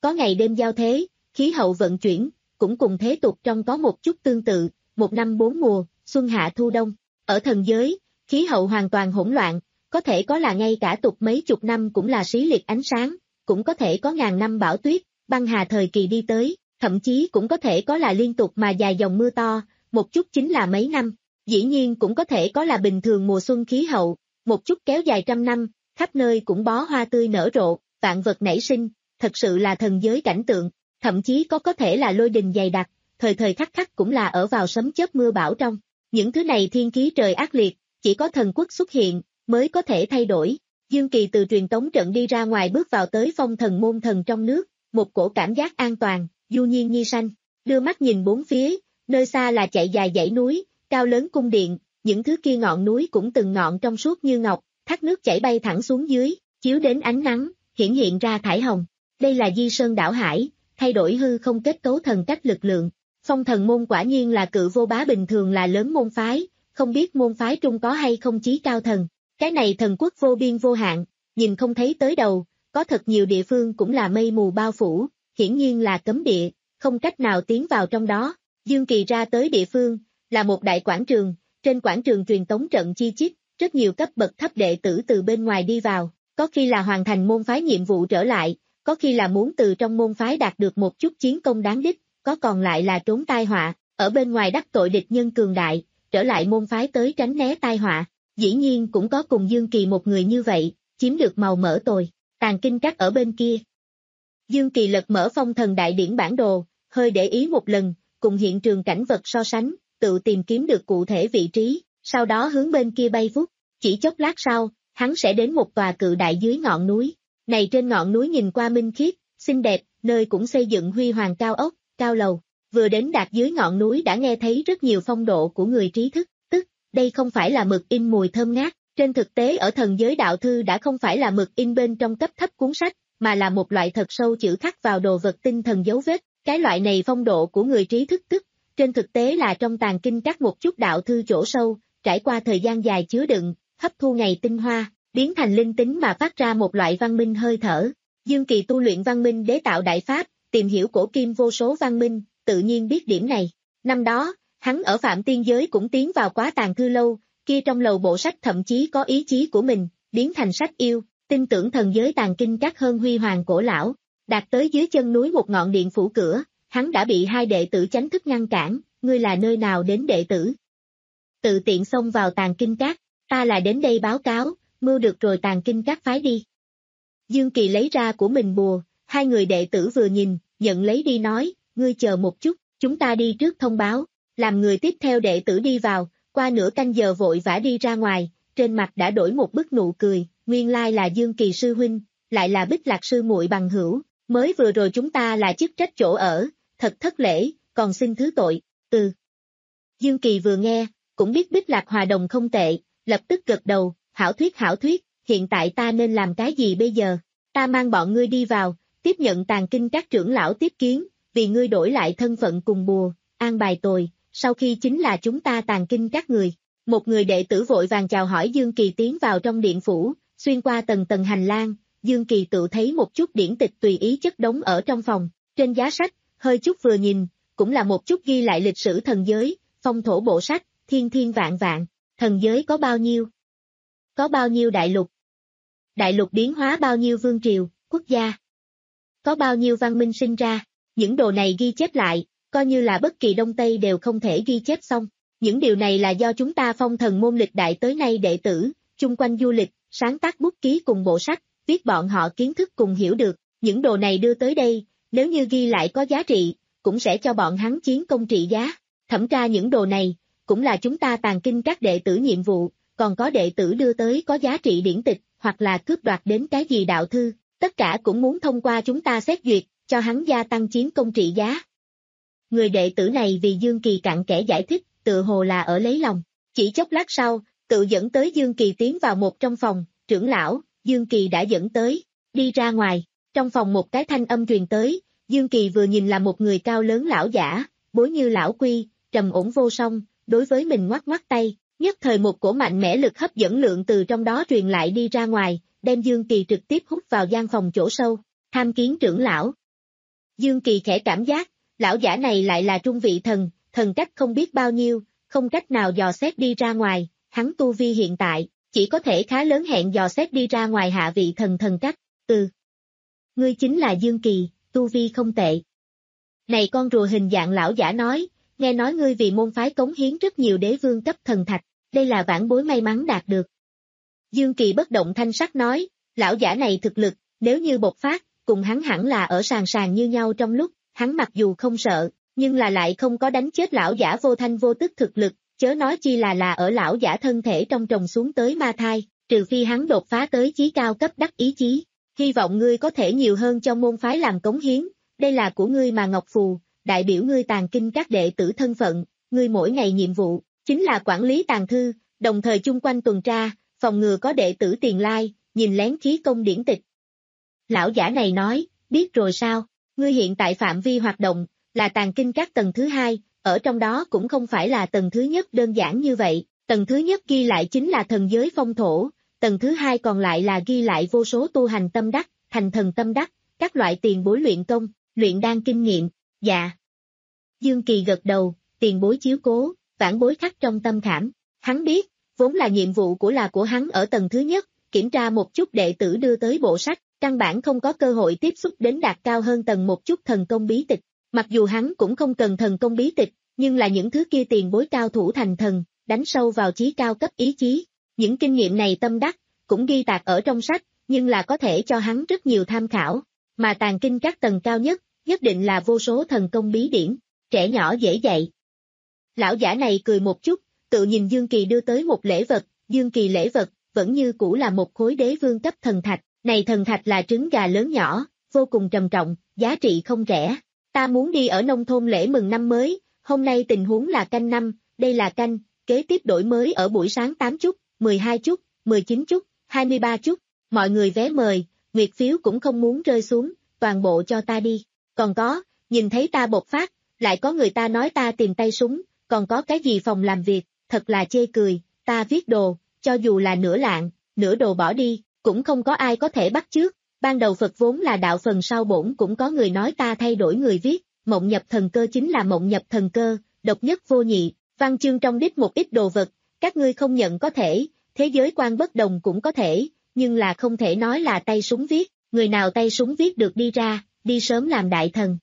có ngày đêm giao thế, khí hậu vận chuyển, cũng cùng thế tục trong có một chút tương tự, một năm bốn mùa, xuân hạ thu đông. Ở thần giới, khí hậu hoàn toàn hỗn loạn, có thể có là ngay cả tục mấy chục năm cũng là xí liệt ánh sáng, cũng có thể có ngàn năm bão tuyết, băng hà thời kỳ đi tới, thậm chí cũng có thể có là liên tục mà dài dòng mưa to, một chút chính là mấy năm. Dĩ nhiên cũng có thể có là bình thường mùa xuân khí hậu, một chút kéo dài trăm năm, khắp nơi cũng bó hoa tươi nở rộ, vạn vật nảy sinh, thật sự là thần giới cảnh tượng, thậm chí có có thể là lôi đình dày đặc, thời thời khắc khắc cũng là ở vào sấm chớp mưa bão trong. Những thứ này thiên khí trời ác liệt, chỉ có thần quốc xuất hiện, mới có thể thay đổi. Dương Kỳ từ truyền tống trận đi ra ngoài bước vào tới phong thần môn thần trong nước, một cổ cảm giác an toàn, du nhiên nhi sanh, đưa mắt nhìn bốn phía, nơi xa là chạy dài dãy núi, cao lớn cung điện, những thứ kia ngọn núi cũng từng ngọn trong suốt như ngọc, thác nước chảy bay thẳng xuống dưới, chiếu đến ánh nắng, hiển hiện ra thải hồng. Đây là Di Sơn đảo hải, thay đổi hư không kết cấu thần cách lực lượng. Phong thần môn quả nhiên là cự vô bá bình thường là lớn môn phái, không biết môn phái trung có hay không chí cao thần. Cái này thần quốc vô biên vô hạn, nhìn không thấy tới đầu, có thật nhiều địa phương cũng là mây mù bao phủ, hiển nhiên là cấm địa, không cách nào tiến vào trong đó. Dương Kỳ ra tới địa phương, là một đại quảng trường, trên quảng trường truyền tống trận chi chít, rất nhiều cấp bậc thấp đệ tử từ bên ngoài đi vào, có khi là hoàn thành môn phái nhiệm vụ trở lại, có khi là muốn từ trong môn phái đạt được một chút chiến công đáng đích, có còn lại là trốn tai họa, ở bên ngoài đắc tội địch nhân cường đại, trở lại môn phái tới tránh né tai họa. Dĩ nhiên cũng có cùng Dương Kỳ một người như vậy, chiếm được màu mỡ tồi, tàn kinh các ở bên kia. Dương Kỳ lật mở phong thần đại điển bản đồ, hơi để ý một lần, cùng hiện trường cảnh vật so sánh, tự tìm kiếm được cụ thể vị trí, sau đó hướng bên kia bay vút, chỉ chốc lát sau, hắn sẽ đến một tòa cự đại dưới ngọn núi. Này trên ngọn núi nhìn qua minh khiết, xinh đẹp, nơi cũng xây dựng huy hoàng cao ốc, cao lầu, vừa đến đạt dưới ngọn núi đã nghe thấy rất nhiều phong độ của người trí thức. Đây không phải là mực in mùi thơm ngát, trên thực tế ở thần giới đạo thư đã không phải là mực in bên trong cấp thấp cuốn sách, mà là một loại thật sâu chữ khắc vào đồ vật tinh thần dấu vết, cái loại này phong độ của người trí thức tức, trên thực tế là trong tàng kinh các một chút đạo thư chỗ sâu, trải qua thời gian dài chứa đựng, hấp thu ngày tinh hoa, biến thành linh tính mà phát ra một loại văn minh hơi thở. Dương Kỳ tu luyện văn minh đế tạo đại pháp, tìm hiểu cổ kim vô số văn minh, tự nhiên biết điểm này. Năm đó, hắn ở Phạm Tiên Giới cũng tiến vào quá tàng thư lâu, kia trong lầu bộ sách thậm chí có ý chí của mình, biến thành sách yêu, tin tưởng thần giới tàng kinh các hơn huy hoàng cổ lão. Đạt tới dưới chân núi một ngọn điện phủ cửa, hắn đã bị hai đệ tử chánh thức ngăn cản, ngươi là nơi nào đến đệ tử? Tự tiện xông vào tàng kinh các, ta là đến đây báo cáo, mưu được rồi tàng kinh các phái đi. Dương Kỳ lấy ra của mình bùa, hai người đệ tử vừa nhìn, nhận lấy đi nói, ngươi chờ một chút, chúng ta đi trước thông báo. Làm người tiếp theo đệ tử đi vào, qua nửa canh giờ vội vã đi ra ngoài, trên mặt đã đổi một bức nụ cười, nguyên lai là Dương Kỳ sư huynh, lại là Bích Lạc sư muội bằng hữu, mới vừa rồi chúng ta là chức trách chỗ ở, thật thất lễ, còn xin thứ tội, ừ. Dương Kỳ vừa nghe, cũng biết Bích Lạc hòa đồng không tệ, lập tức gật đầu, hảo thuyết hảo thuyết, hiện tại ta nên làm cái gì bây giờ, ta mang bọn ngươi đi vào, tiếp nhận tàng kinh các trưởng lão tiếp kiến, vì ngươi đổi lại thân phận cùng bùa, an bài tồi. Sau khi chính là chúng ta tàng kinh các người. Một người đệ tử vội vàng chào hỏi Dương Kỳ tiến vào trong điện phủ, xuyên qua tầng tầng hành lang, Dương Kỳ tự thấy một chút điển tịch tùy ý chất đống ở trong phòng, trên giá sách, hơi chút vừa nhìn, cũng là một chút ghi lại lịch sử thần giới, phong thổ bộ sách, thiên thiên vạn vạn, thần giới có bao nhiêu? Có bao nhiêu đại lục? Đại lục biến hóa bao nhiêu vương triều, quốc gia? Có bao nhiêu văn minh sinh ra? Những đồ này ghi chép lại, coi như là bất kỳ Đông Tây đều không thể ghi chép xong. Những điều này là do chúng ta phong thần môn lịch đại tới nay đệ tử, chung quanh du lịch, sáng tác bút ký cùng bộ sách, viết bọn họ kiến thức cùng hiểu được. Những đồ này đưa tới đây, nếu như ghi lại có giá trị, cũng sẽ cho bọn hắn chiến công trị giá. Thẩm tra những đồ này, cũng là chúng ta tàng kinh các đệ tử nhiệm vụ, còn có đệ tử đưa tới có giá trị điển tịch, hoặc là cướp đoạt đến cái gì đạo thư, tất cả cũng muốn thông qua chúng ta xét duyệt, cho hắn gia tăng chiến công trị giá. Người đệ tử này vì Dương Kỳ cặn kẽ giải thích, tự hồ là ở lấy lòng. Chỉ chốc lát sau, tự dẫn tới Dương Kỳ tiến vào một trong phòng, trưởng lão, Dương Kỳ đã dẫn tới, đi ra ngoài, trong phòng một cái thanh âm truyền tới, Dương Kỳ vừa nhìn là một người cao lớn lão giả, bối như lão quy, trầm ổn vô song, đối với mình ngoắc ngoắc tay, nhất thời một cổ mạnh mẽ lực hấp dẫn lượng từ trong đó truyền lại đi ra ngoài, đem Dương Kỳ trực tiếp hút vào gian phòng chỗ sâu, tham kiến trưởng lão. Dương Kỳ khẽ cảm giác, lão giả này lại là trung vị thần, thần cách không biết bao nhiêu, không cách nào dò xét đi ra ngoài, hắn tu vi hiện tại, chỉ có thể khá lớn hẹn dò xét đi ra ngoài hạ vị thần thần cách, ừ. Ngươi chính là Dương Kỳ, tu vi không tệ. Này con rùa hình dạng lão giả nói, nghe nói ngươi vì môn phái cống hiến rất nhiều đế vương cấp thần thạch, đây là vãn bối may mắn đạt được. Dương Kỳ bất động thanh sắc nói, lão giả này thực lực, nếu như bộc phát, cùng hắn hẳn là ở sàn sàn như nhau trong lúc, hắn mặc dù không sợ, nhưng là lại không có đánh chết lão giả vô thanh vô tức thực lực, chớ nói chi là là ở lão giả thân thể trong trồng xuống tới ma thai, trừ phi hắn đột phá tới chí cao cấp đắc ý chí. Hy vọng ngươi có thể nhiều hơn cho môn phái làm cống hiến, đây là của ngươi mà Ngọc Phù, đại biểu ngươi tàng kinh các đệ tử thân phận, ngươi mỗi ngày nhiệm vụ, chính là quản lý tàng thư, đồng thời chung quanh tuần tra, phòng ngừa có đệ tử tiền lai, nhìn lén khí công điển tịch. Lão giả này nói, biết rồi sao, ngươi hiện tại phạm vi hoạt động, là tàng kinh các tầng thứ hai, ở trong đó cũng không phải là tầng thứ nhất đơn giản như vậy, tầng thứ nhất ghi lại chính là thần giới phong thổ, tầng thứ hai còn lại là ghi lại vô số tu hành tâm đắc, thành thần tâm đắc, các loại tiền bối luyện công, luyện đan kinh nghiệm, dạ. Dương Kỳ gật đầu, tiền bối chiếu cố, vãn bối khắc trong tâm khảm, hắn biết, vốn là nhiệm vụ của là của hắn ở tầng thứ nhất, kiểm tra một chút đệ tử đưa tới bộ sách, căn bản không có cơ hội tiếp xúc đến đạt cao hơn tầng một chút thần công bí tịch, mặc dù hắn cũng không cần thần công bí tịch, nhưng là những thứ kia tiền bối cao thủ thành thần, đánh sâu vào chí cao cấp ý chí. Những kinh nghiệm này tâm đắc, cũng ghi tạc ở trong sách, nhưng là có thể cho hắn rất nhiều tham khảo, mà tàng kinh các tầng cao nhất, nhất định là vô số thần công bí điển, trẻ nhỏ dễ dạy. Lão giả này cười một chút, tự nhìn Dương Kỳ đưa tới một lễ vật, Dương Kỳ lễ vật, vẫn như cũ là một khối đế vương cấp thần thạch, này thần thạch là trứng gà lớn nhỏ, vô cùng trầm trọng, giá trị không rẻ. Ta muốn đi ở nông thôn lễ mừng năm mới, hôm nay tình huống là canh năm, đây là canh, kế tiếp đổi mới ở buổi sáng tám chút, mười hai chút, mười chín chút, hai mươi ba chút, mọi người vé mời, nguyệt phiếu cũng không muốn rơi xuống, toàn bộ cho ta đi. Còn có, nhìn thấy ta bộc phát, lại có người ta nói ta tìm tay súng, còn có cái gì phòng làm việc, thật là chê cười, ta viết đồ, cho dù là nửa lạng, nửa đồ bỏ đi, cũng không có ai có thể bắt chước. Ban đầu Phật vốn là đạo, phần sau bổn cũng có người nói ta thay đổi người viết, mộng nhập thần cơ chính là mộng nhập thần cơ, độc nhất vô nhị, văn chương trong đích một ít đồ vật, các ngươi không nhận có thể, thế giới quan bất đồng cũng có thể, nhưng là không thể nói là tay súng viết, người nào tay súng viết được đi ra, đi sớm làm đại thần.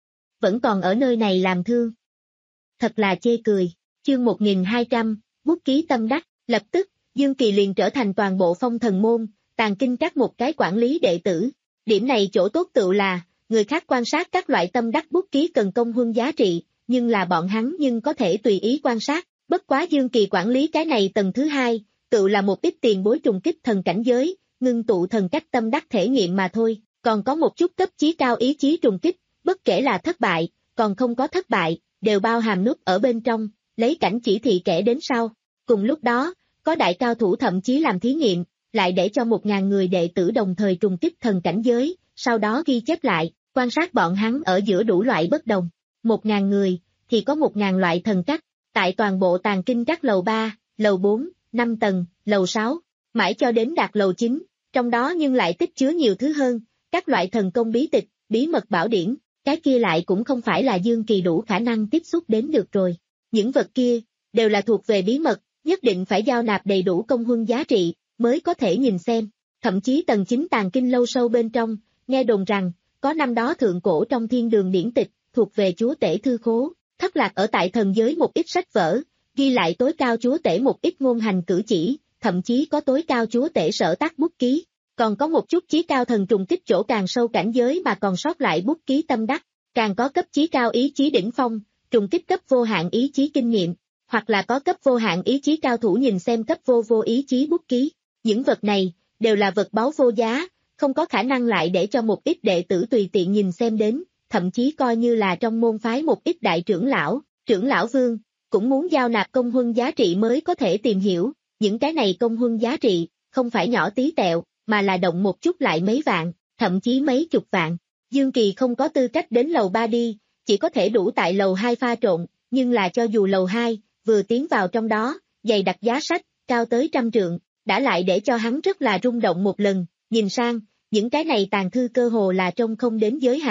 Vẫn còn ở nơi này làm thương. Thật là chê cười, chương một nghìn hai trăm, bút ký tâm đắc, lập tức, Dương Kỳ liền trở thành toàn bộ phong thần môn, tàng kinh các một cái quản lý đệ tử. Điểm này chỗ tốt tựu là, người khác quan sát các loại tâm đắc bút ký cần công huân giá trị, nhưng là bọn hắn nhưng có thể tùy ý quan sát, bất quá Dương Kỳ quản lý cái này tầng thứ hai, tựu là một ít tiền bối trùng kích thần cảnh giới, ngưng tụ thần cách tâm đắc thể nghiệm mà thôi, còn có một chút cấp chí cao ý chí trùng kích, bất kể là thất bại, còn không có thất bại, đều bao hàm nút ở bên trong, lấy cảnh chỉ thị kẻ đến sau. Cùng lúc đó, có đại cao thủ thậm chí làm thí nghiệm, lại để cho một ngàn người đệ tử đồng thời trùng kích thần cảnh giới, sau đó ghi chép lại, quan sát bọn hắn ở giữa đủ loại bất đồng. Một ngàn người, thì có một ngàn loại thần cách, tại toàn bộ tàng kinh các lầu ba, lầu bốn, năm tầng, lầu sáu, mãi cho đến đạt lầu chín, trong đó nhưng lại tích chứa nhiều thứ hơn, các loại thần công bí tịch, bí mật bảo điển, cái kia lại cũng không phải là Dương Kỳ đủ khả năng tiếp xúc đến được rồi. Những vật kia, đều là thuộc về bí mật, nhất định phải giao nạp đầy đủ công huân giá trị, mới có thể nhìn xem. Thậm chí tầng chín tàng kinh lâu sâu bên trong, nghe đồn rằng, có năm đó thượng cổ trong thiên đường điển tịch, thuộc về chúa tể thư khố, thất lạc ở tại thần giới một ít sách vở, ghi lại tối cao chúa tể một ít ngôn hành cử chỉ, thậm chí có tối cao chúa tể sở tác bút ký, còn có một chút chí cao thần trùng kích chỗ càng sâu cảnh giới mà còn sót lại bút ký tâm đắc, càng có cấp chí cao ý chí đỉnh phong, trùng kích cấp vô hạn ý chí kinh nghiệm, hoặc là có cấp vô hạn ý chí cao thủ nhìn xem cấp vô vô ý chí bút ký. Những vật này, đều là vật báu vô giá, không có khả năng lại để cho một ít đệ tử tùy tiện nhìn xem đến, thậm chí coi như là trong môn phái một ít đại trưởng lão, trưởng lão vương, cũng muốn giao nạp công huân giá trị mới có thể tìm hiểu, những cái này công huân giá trị, không phải nhỏ tí tẹo, mà là động một chút lại mấy vạn, thậm chí mấy chục vạn. Dương Kỳ không có tư cách đến lầu ba đi, chỉ có thể đủ tại lầu hai pha trộn, nhưng là cho dù lầu hai, vừa tiến vào trong đó, dày đặc giá sách, cao tới trăm trượng, đã lại để cho hắn rất là rung động một lần, nhìn sang, những cái này tàng thư cơ hồ là trông không đến giới hạn.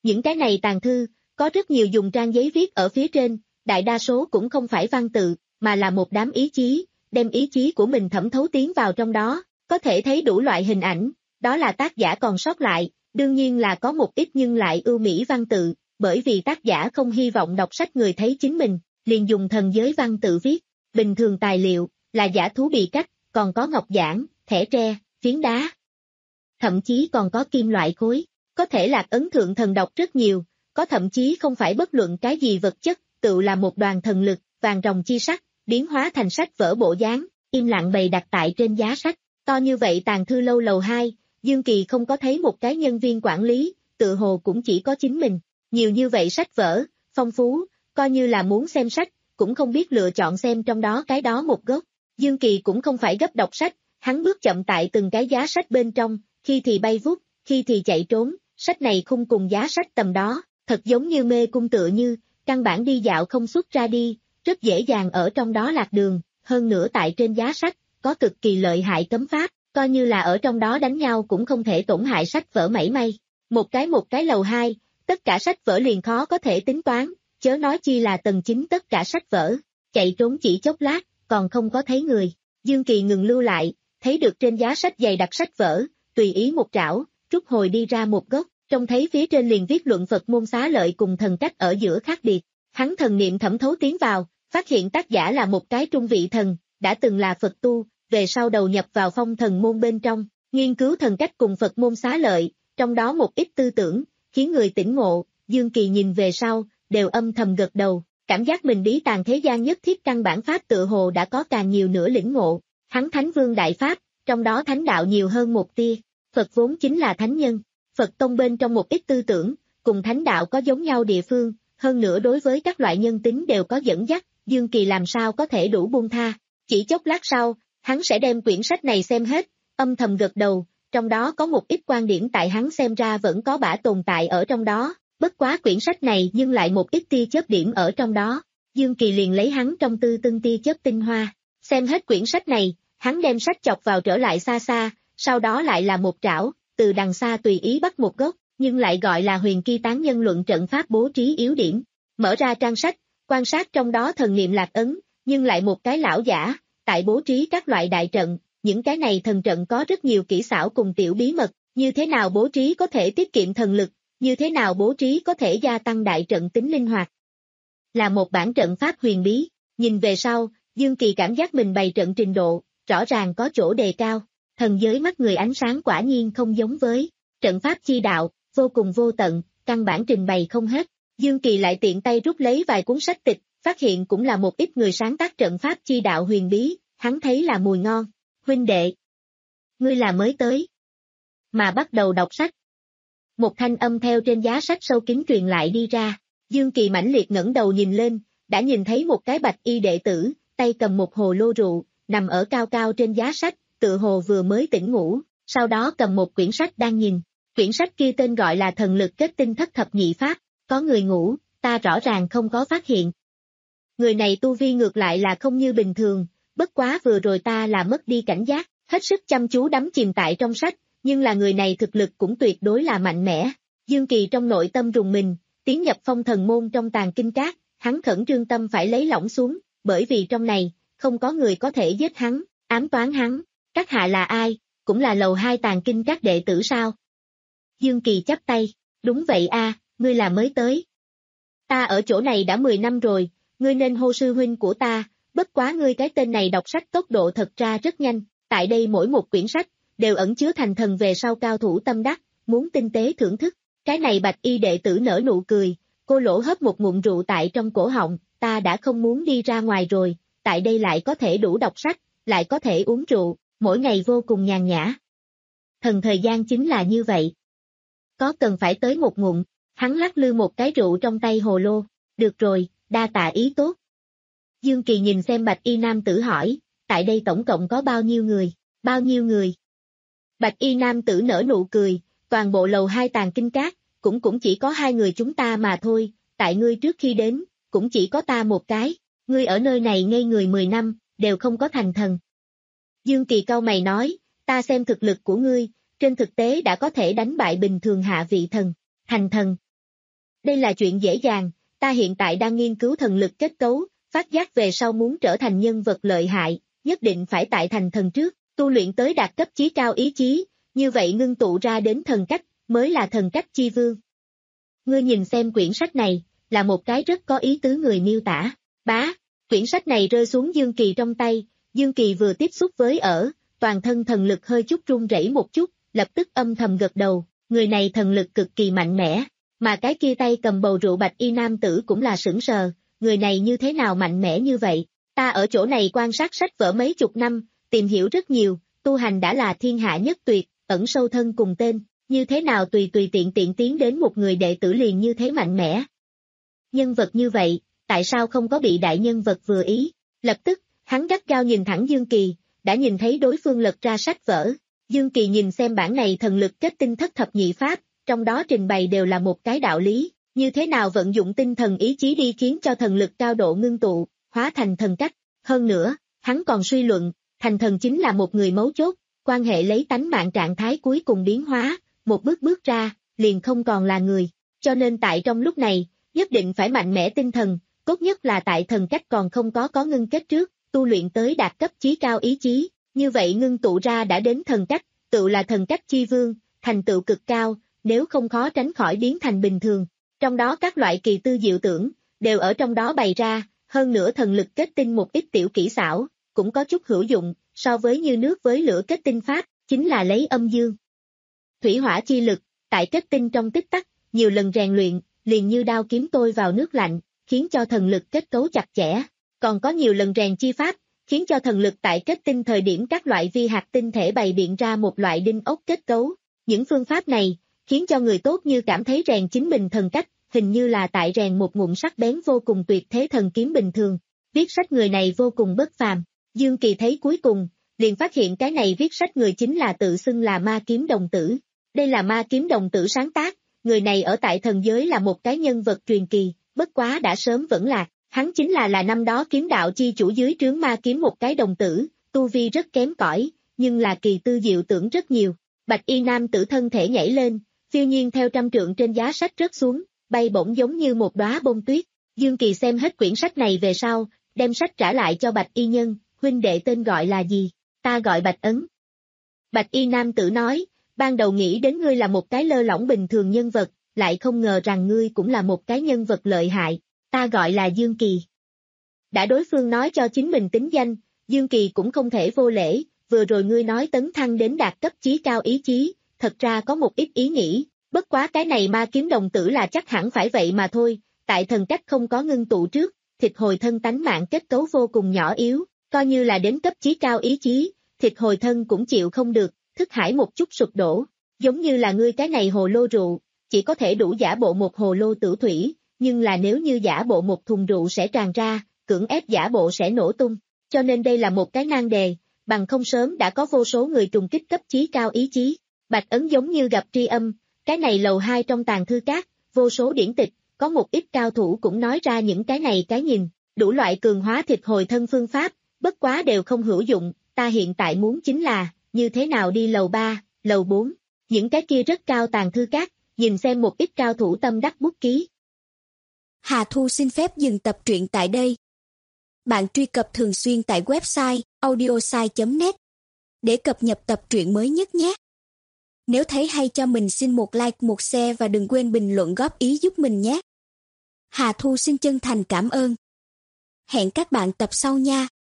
Những cái này tàn thư, có rất nhiều dùng trang giấy viết ở phía trên, đại đa số cũng không phải văn tự, mà là một đám ý chí, đem ý chí của mình thẩm thấu tiến vào trong đó, có thể thấy đủ loại hình ảnh, đó là tác giả còn sót lại, đương nhiên là có một ít nhưng lại ưu mỹ văn tự, bởi vì tác giả không hy vọng đọc sách người thấy chính mình, liền dùng thần giới văn tự viết, bình thường tài liệu, là giả thú bị cắt, còn có ngọc giản, thẻ tre, phiến đá. Thậm chí còn có kim loại khối, có thể lạc ấn thượng thần đọc rất nhiều, có thậm chí không phải bất luận cái gì vật chất, tự là một đoàn thần lực, vàng ròng chi sắc, biến hóa thành sách vở bộ dáng, im lặng bày đặt tại trên giá sách, to như vậy tàng thư lâu lầu hai, Dương Kỳ không có thấy một cái nhân viên quản lý, tự hồ cũng chỉ có chính mình, nhiều như vậy sách vở, phong phú, coi như là muốn xem sách, cũng không biết lựa chọn xem trong đó cái đó một gốc, Dương Kỳ cũng không phải gấp đọc sách, hắn bước chậm tại từng cái giá sách bên trong, khi thì bay vút, khi thì chạy trốn, sách này khung cùng giá sách tầm đó, thật giống như mê cung tựa như, căn bản đi dạo không xuất ra đi, rất dễ dàng ở trong đó lạc đường, hơn nữa tại trên giá sách, có cực kỳ lợi hại cấm pháp, coi như là ở trong đó đánh nhau cũng không thể tổn hại sách vở mảy may. Một cái một cái lầu hai, tất cả sách vở liền khó có thể tính toán, chớ nói chi là tầng chín tất cả sách vở, chạy trốn chỉ chốc lát, còn không có thấy người. Dương Kỳ ngừng lưu lại, thấy được trên giá sách dày đặt sách vở, tùy ý một trảo, rút hồi đi ra một gốc, trông thấy phía trên liền viết luận Phật môn xá lợi cùng thần cách ở giữa khác biệt. Hắn thần niệm thẩm thấu tiến vào, phát hiện tác giả là một cái trung vị thần, đã từng là Phật tu, về sau đầu nhập vào phong thần môn bên trong, nghiên cứu thần cách cùng Phật môn xá lợi, trong đó một ít tư tưởng, khiến người tỉnh ngộ, Dương Kỳ nhìn về sau, đều âm thầm gật đầu, cảm giác mình bí tàng thế gian nhất thiết căn bản pháp tự hồ đã có càng nhiều nữa lĩnh ngộ, hắn thánh vương đại pháp, trong đó thánh đạo nhiều hơn một tia, Phật vốn chính là thánh nhân, Phật tông bên trong một ít tư tưởng, cùng thánh đạo có giống nhau địa phương, hơn nữa đối với các loại nhân tính đều có dẫn dắt, Dương Kỳ làm sao có thể đủ buông tha, chỉ chốc lát sau, hắn sẽ đem quyển sách này xem hết, âm thầm gật đầu, trong đó có một ít quan điểm tại hắn xem ra vẫn có bả tồn tại ở trong đó, bất quá quyển sách này nhưng lại một ít tia chớp điểm ở trong đó, Dương Kỳ liền lấy hắn trong tư từng tia chớp tinh hoa, xem hết quyển sách này, hắn đem sách chọc vào trở lại xa xa, sau đó lại là một trảo, từ đằng xa tùy ý bắt một gốc, nhưng lại gọi là huyền kỳ tán nhân luận trận pháp bố trí yếu điểm, mở ra trang sách, quan sát trong đó thần niệm lạc ấn, nhưng lại một cái lão giả, tại bố trí các loại đại trận, những cái này thần trận có rất nhiều kỹ xảo cùng tiểu bí mật, như thế nào bố trí có thể tiết kiệm thần lực, như thế nào bố trí có thể gia tăng đại trận tính linh hoạt. Là một bản trận pháp huyền bí, nhìn về sau, Dương Kỳ cảm giác mình bày trận trình độ, rõ ràng có chỗ đề cao, thần giới mắt người ánh sáng quả nhiên không giống với, trận pháp chi đạo, vô cùng vô tận, căn bản trình bày không hết, Dương Kỳ lại tiện tay rút lấy vài cuốn sách tịch, phát hiện cũng là một ít người sáng tác trận pháp chi đạo huyền bí, hắn thấy là mùi ngon, huynh đệ. Ngươi là mới tới, mà bắt đầu đọc sách. Một thanh âm theo trên giá sách sâu kín truyền lại đi ra, Dương Kỳ mãnh liệt ngẩng đầu nhìn lên, đã nhìn thấy một cái bạch y đệ tử, tay cầm một hồ lô rượu, nằm ở cao cao trên giá sách, tự hồ vừa mới tỉnh ngủ, sau đó cầm một quyển sách đang nhìn, quyển sách kia tên gọi là Thần lực kết tinh thất thập nhị pháp, có người ngủ, ta rõ ràng không có phát hiện. Người này tu vi ngược lại là không như bình thường, bất quá vừa rồi ta là mất đi cảnh giác, hết sức chăm chú đắm chìm tại trong sách, nhưng là người này thực lực cũng tuyệt đối là mạnh mẽ. Dương Kỳ trong nội tâm rùng mình, tiến nhập phong thần môn trong tàng kinh các, hắn khẩn trương tâm phải lấy lỏng xuống, bởi vì trong này, không có người có thể giết hắn, ám toán hắn, các hạ là ai, cũng là lầu hai tàng kinh các đệ tử sao? Dương Kỳ chắp tay, đúng vậy a, ngươi là mới tới. Ta ở chỗ này đã mười năm rồi, ngươi nên hô sư huynh của ta, bất quá ngươi cái tên này đọc sách tốc độ thật ra rất nhanh, tại đây mỗi một quyển sách, đều ẩn chứa thành thần về sau cao thủ tâm đắc, muốn tinh tế thưởng thức. Cái này bạch y đệ tử nở nụ cười, cô lỗ hớp một ngụm rượu tại trong cổ họng, ta đã không muốn đi ra ngoài rồi, tại đây lại có thể đủ đọc sách, lại có thể uống rượu, mỗi ngày vô cùng nhàn nhã. Thần thời gian chính là như vậy. Có cần phải tới một ngụm, hắn lắc lư một cái rượu trong tay hồ lô, được rồi, đa tạ ý tốt. Dương Kỳ nhìn xem bạch y nam tử hỏi, tại đây tổng cộng có bao nhiêu người, bao nhiêu người? Bạch y nam tử nở nụ cười, toàn bộ lầu hai tàng kinh các, cũng cũng chỉ có hai người chúng ta mà thôi, tại ngươi trước khi đến, cũng chỉ có ta một cái, ngươi ở nơi này ngây người mười năm, đều không có thành thần. Dương Kỳ cau mày nói, ta xem thực lực của ngươi, trên thực tế đã có thể đánh bại bình thường hạ vị thần, thành thần. Đây là chuyện dễ dàng, ta hiện tại đang nghiên cứu thần lực kết cấu, phát giác về sau muốn trở thành nhân vật lợi hại, nhất định phải tại thành thần trước, tu luyện tới đạt cấp chí cao ý chí, như vậy ngưng tụ ra đến thần cách, mới là thần cách chi vương. Ngươi nhìn xem quyển sách này, là một cái rất có ý tứ người miêu tả. Bá, quyển sách này rơi xuống Dương Kỳ trong tay, Dương Kỳ vừa tiếp xúc với ở, toàn thân thần lực hơi chút run rẩy một chút, lập tức âm thầm gật đầu, người này thần lực cực kỳ mạnh mẽ, mà cái kia tay cầm bầu rượu bạch y nam tử cũng là sững sờ, người này như thế nào mạnh mẽ như vậy, ta ở chỗ này quan sát sách vở mấy chục năm, tìm hiểu rất nhiều, tu hành đã là thiên hạ nhất tuyệt, ẩn sâu thân cùng tên, như thế nào tùy tùy tiện tiện tiến đến một người đệ tử liền như thế mạnh mẽ. Nhân vật như vậy, tại sao không có bị đại nhân vật vừa ý, lập tức, hắn gắt gao nhìn thẳng Dương Kỳ, đã nhìn thấy đối phương lật ra sách vở, Dương Kỳ nhìn xem bản này thần lực kết tinh thất thập nhị pháp, trong đó trình bày đều là một cái đạo lý, như thế nào vận dụng tinh thần ý chí đi khiến cho thần lực cao độ ngưng tụ, hóa thành thần cách, hơn nữa, hắn còn suy luận, thành thần chính là một người mấu chốt, quan hệ lấy tánh mạng trạng thái cuối cùng biến hóa, một bước bước ra, liền không còn là người, cho nên tại trong lúc này, nhất định phải mạnh mẽ tinh thần, tốt nhất là tại thần cách còn không có có ngưng kết trước, tu luyện tới đạt cấp chí cao ý chí, như vậy ngưng tụ ra đã đến thần cách, tự là thần cách chi vương, thành tựu cực cao, nếu không khó tránh khỏi biến thành bình thường. Trong đó các loại kỳ tư diệu tưởng, đều ở trong đó bày ra, hơn nữa thần lực kết tinh một ít tiểu kỹ xảo, cũng có chút hữu dụng, so với như nước với lửa kết tinh pháp, chính là lấy âm dương. Thủy hỏa chi lực, tại kết tinh trong tích tắc, nhiều lần rèn luyện, liền như đao kiếm tôi vào nước lạnh, khiến cho thần lực kết cấu chặt chẽ, còn có nhiều lần rèn chi pháp, khiến cho thần lực tại kết tinh thời điểm các loại vi hạt tinh thể bày biện ra một loại đinh ốc kết cấu. Những phương pháp này, khiến cho người tốt như cảm thấy rèn chính mình thần cách, hình như là tại rèn một ngụm sắc bén vô cùng tuyệt thế thần kiếm bình thường. Viết sách người này vô cùng bất phàm, Dương Kỳ thấy cuối cùng, liền phát hiện cái này viết sách người chính là tự xưng là Ma Kiếm Đồng Tử. Đây là Ma Kiếm Đồng Tử sáng tác, người này ở tại thần giới là một cái nhân vật truyền kỳ, bất quá đã sớm vẫn lạc, hắn chính là là năm đó kiếm đạo chi chủ dưới trướng Ma Kiếm một cái đồng tử, tu vi rất kém cỏi, nhưng là kỳ tư diệu tưởng rất nhiều. Bạch y nam tử thân thể nhảy lên, phiêu nhiên theo trăm trượng trên giá sách rớt xuống, bay bổng giống như một đóa bông tuyết. Dương Kỳ xem hết quyển sách này về sau, đem sách trả lại cho Bạch y nhân, huynh đệ tên gọi là gì? Ta gọi Bạch Ấn. Bạch y nam tử nói, ban đầu nghĩ đến ngươi là một cái lơ lỏng bình thường nhân vật, lại không ngờ rằng ngươi cũng là một cái nhân vật lợi hại, ta gọi là Dương Kỳ. Đã đối phương nói cho chính mình tính danh, Dương Kỳ cũng không thể vô lễ, vừa rồi ngươi nói tấn thăng đến đạt cấp chí cao ý chí, thật ra có một ít ý nghĩ, bất quá cái này Ma Kiếm Đồng Tử là chắc hẳn phải vậy mà thôi, tại thần cách không có ngưng tụ trước, thịt hồi thân tánh mạng kết cấu vô cùng nhỏ yếu, coi như là đến cấp chí cao ý chí, thịt hồi thân cũng chịu không được, thức hải một chút sụp đổ, giống như là ngươi cái này hồ lô rượu, chỉ có thể đủ giả bộ một hồ lô tử thủy, nhưng là nếu như giả bộ một thùng rượu sẽ tràn ra, cưỡng ép giả bộ sẽ nổ tung, cho nên đây là một cái nan đề, bằng không sớm đã có vô số người trùng kích cấp chí cao ý chí. Bạch Ấn giống như gặp tri âm, cái này lầu hai trong tàng thư cát, vô số điển tịch, có một ít cao thủ cũng nói ra những cái này cái nhìn, đủ loại cường hóa thịt hồi thân phương pháp, bất quá đều không hữu dụng, ta hiện tại muốn chính là, như thế nào đi lầu ba, lầu bốn, những cái kia rất cao tàng thư cát, nhìn xem một ít cao thủ tâm đắc bút ký. Hà Thu xin phép dừng tập truyện tại đây. Bạn truy cập thường xuyên tại website audiosai chấm net để cập nhật tập truyện mới nhất nhé. Nếu thấy hay cho mình xin một like, một share và đừng quên bình luận góp ý giúp mình nhé. Hà Thu xin chân thành cảm ơn. Hẹn các bạn tập sau nha.